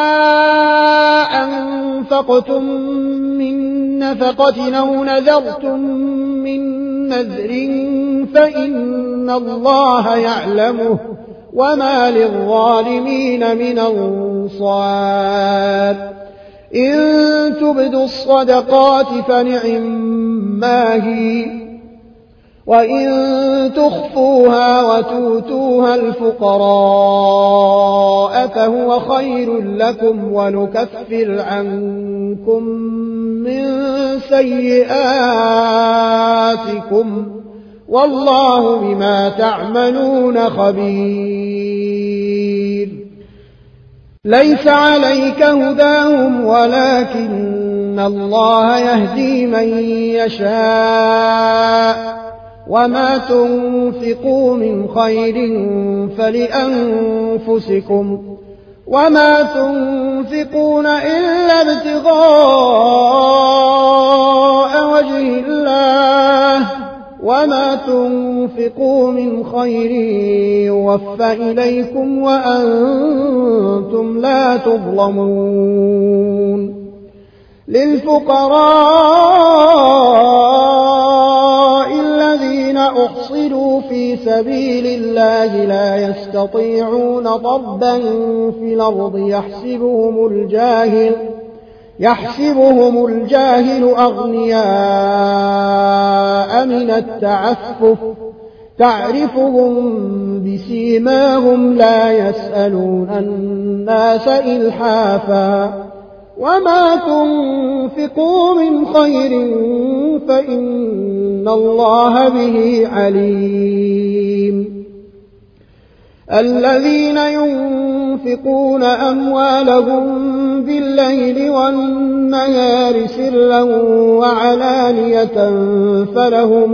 أنفقتم من نفقة أو نذرتم من نذر فإن الله يعلمه وما للظالمين من أنصار. إن تبدوا الصدقات فنعما هي وإن تخفوها وتؤتوها الفقراء فهو خير لكم ونكفر عنكم من سيئاتكم والله بما تعملون خبير. ليس عليك هداهم ولكن الله يهدي من يشاء وما تنفقوا من خير فلأنفسكم وما تنفقون إلا ابتغاء تنفقوا من خير يوفى إليكم وأنتم لا تظلمون للفقراء الذين أحصروا في سبيل الله لا يستطيعون ضربا في الأرض يحسبهم الجاهل يحسبهم الجاهل أغنياء من التعفف تعرفهم بسيماهم لا يسألون الناس إلحافا وما تنفقوا من خير فإن الله به عليم الذين ينفقون أموالهم بالليل والنهار سرا وعلانية فلهم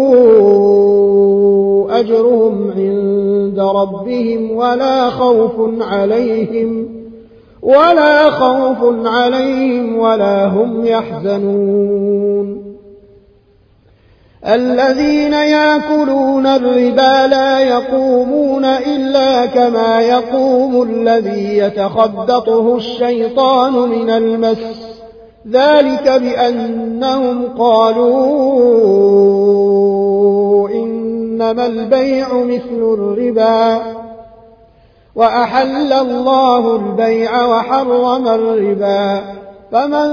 أجرهم عند ربهم ولا خوف عليهم ولا خوف عليهم ولا هم يحزنون الذين يأكلون الربا لا يقومون إلا كما يقوم الذي يتخبطه الشيطان من المس ذلك بأنهم قالوا إنما البيع مثل الربا وأحل الله البيع وحرم الربا فمن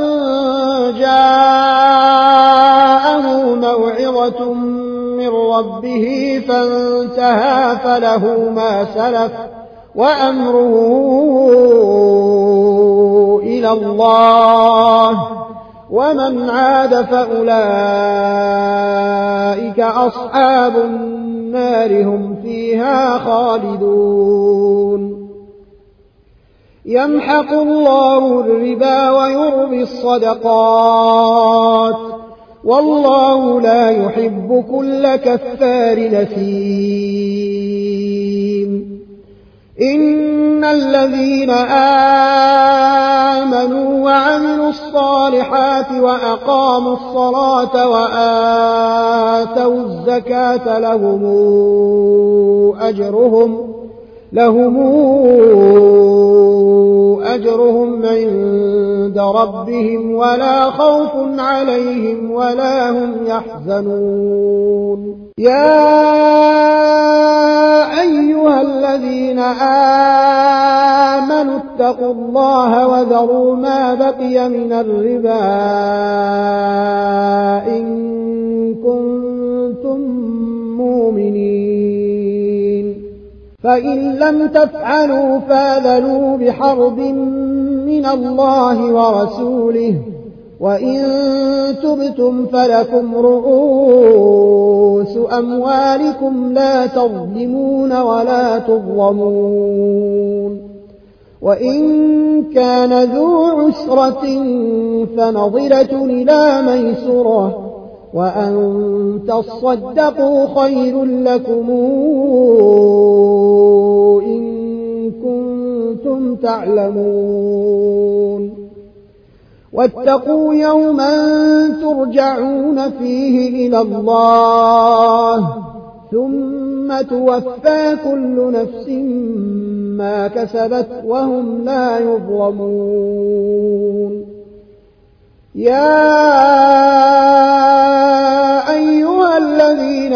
جاءه موعظة من ربه فانتهى فله ما سلف وأمره إلى الله ومن عاد فأولئك أصحاب النار هم فيها خالدون يمحق الله الربا ويربي الصدقات والله لا يحب كل كفار نثيم إن الذين آمنوا وعملوا الصالحات وأقاموا الصلاة وآتوا الزكاة لهم أجرهم لهم أجرهم عند ربهم ولا خوف عليهم ولا هم يحزنون يا أيها الذين آمنوا اتقوا الله وذروا ما بقي من الربا إن كنتم مؤمنين فإن لم تفعلوا فاذنوا بحرب من الله ورسوله وإن تبتم فلكم رؤوس أموالكم لا تظلمون ولا تظلمون وإن كان ذو عسرة فنظرة إلى ميسرة وأن تصدقوا خير لكم إن كنتم تعلمون واتقوا يوما ترجعون فيه إلى الله ثم توفى كل نفس ما كسبت وهم لا يظلمون يا أيها الذين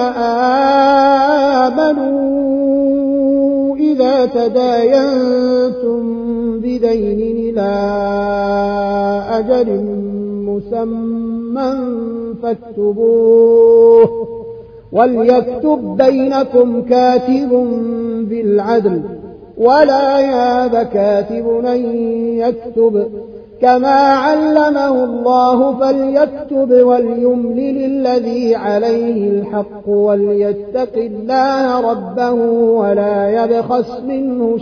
آمنوا إذا تداينتم بدين إلى أجل مسمى فاكتبوه وليكتب بينكم كاتب بالعدل ولا ياب كاتب أن يكتب كما علمه الله فليكتب وليملل الذي عليه الحق وليتق الله ربه ولا يبخس منه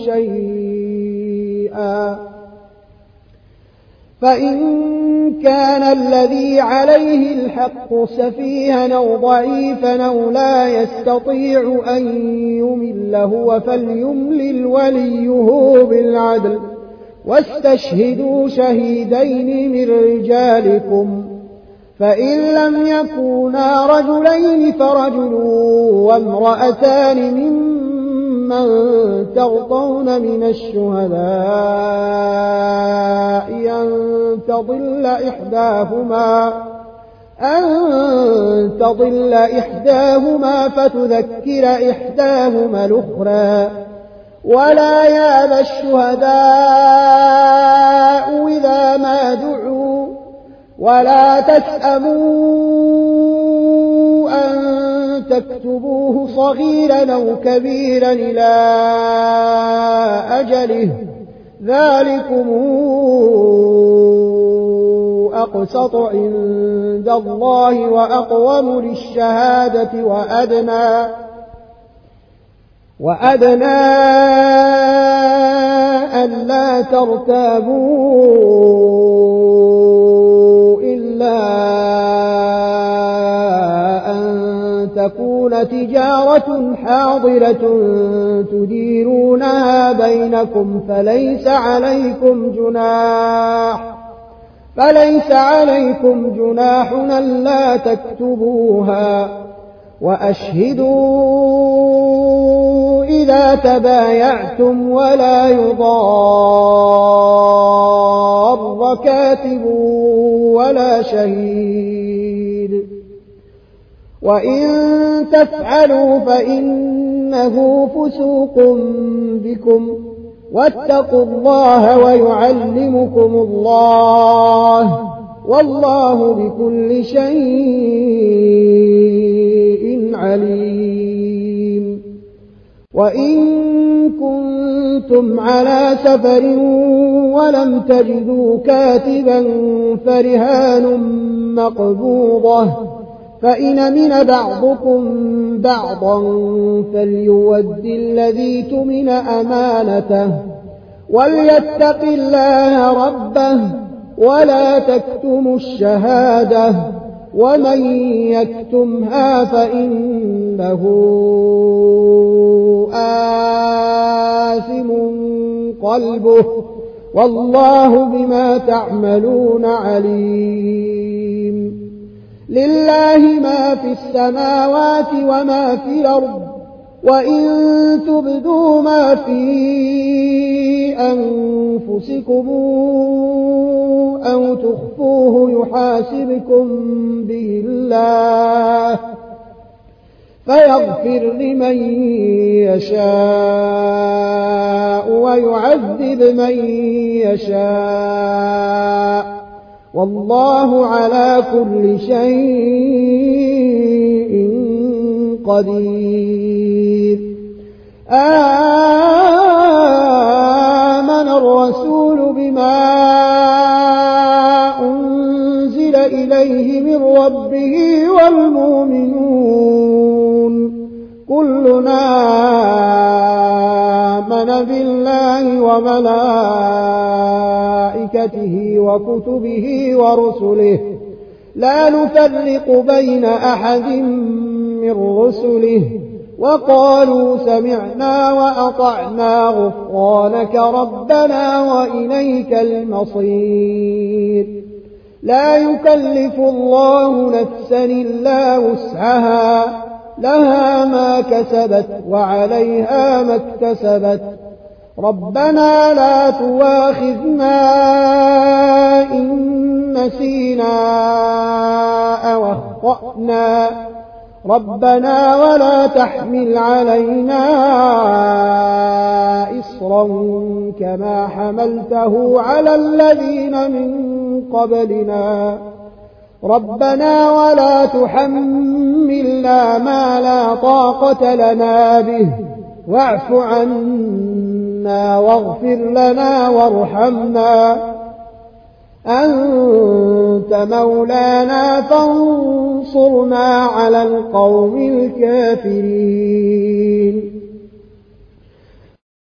شيئا فإن كان الذي عليه الحق سفيها أو ضعيفا أو لا يستطيع أن يمل هو فليملل وليه بالعدل واستشهدوا شهيدين من رجالكم فإن لم يكونا رجلين فرجل وامرأتان ممن ترضون من الشهداء أن تضل إحداهما أن تضل إحداهما فتذكر إحداهما الأخرى ولا يأبى الشهداء إذا ما دعوا ولا تسأموا أن تكتبوه صغيرا أو كبيرا إلى أجله ذلكم أقسط عند الله وأقوم للشهادة وأدنى وأدنى ألا ترتابوا إلا أن تكون تجارة حاضرة تديرونها بينكم فليس عليكم جناح فليس عليكم جناح ألا تكتبوها وأشهدوا إذا تبايعتم ولا يضار كاتب ولا شهيد وإن تفعلوا فإنه فسوق بكم واتقوا الله ويعلمكم الله والله بكل شيء عليم وإن كنتم على سفر ولم تجدوا كاتبا فرهان مقبوضة فإن أمن بعضكم بعضا فليؤد الذي اؤتمن أمانته وليتق الله ربه ولا تكتموا الشهادة ومن يكتمها فإنه آثم قلبه والله بما تعملون عليم لله ما في السماوات وما في الأرض وإن تبدوا ما في أنفسكم أو تخفوه يحاسبكم به الله فيغفر لمن يشاء ويعذب من يشاء والله على كل شيء قدير آمن الرسول بما أنزل إليه من ربه والمؤمنون كلنا آمن بالله وملائكته وكتبه ورسله لا نفرق بين أحد من رسله وقالوا سمعنا وأطعنا غفرانك ربنا وإليك المصير لا يكلف الله نفسا إلا وسعها لها ما كسبت وعليها ما اكتسبت ربنا لا تواخذنا إن نسينا أو أخطأنا ربنا ولا تحمل علينا إصرا كما حملته على الذين من قبلنا ربنا ولا تحملنا ما لا طاقة لنا به واعف عنا واغفر لنا وارحمنا أنت مولانا فانصرنا على القوم الكافرين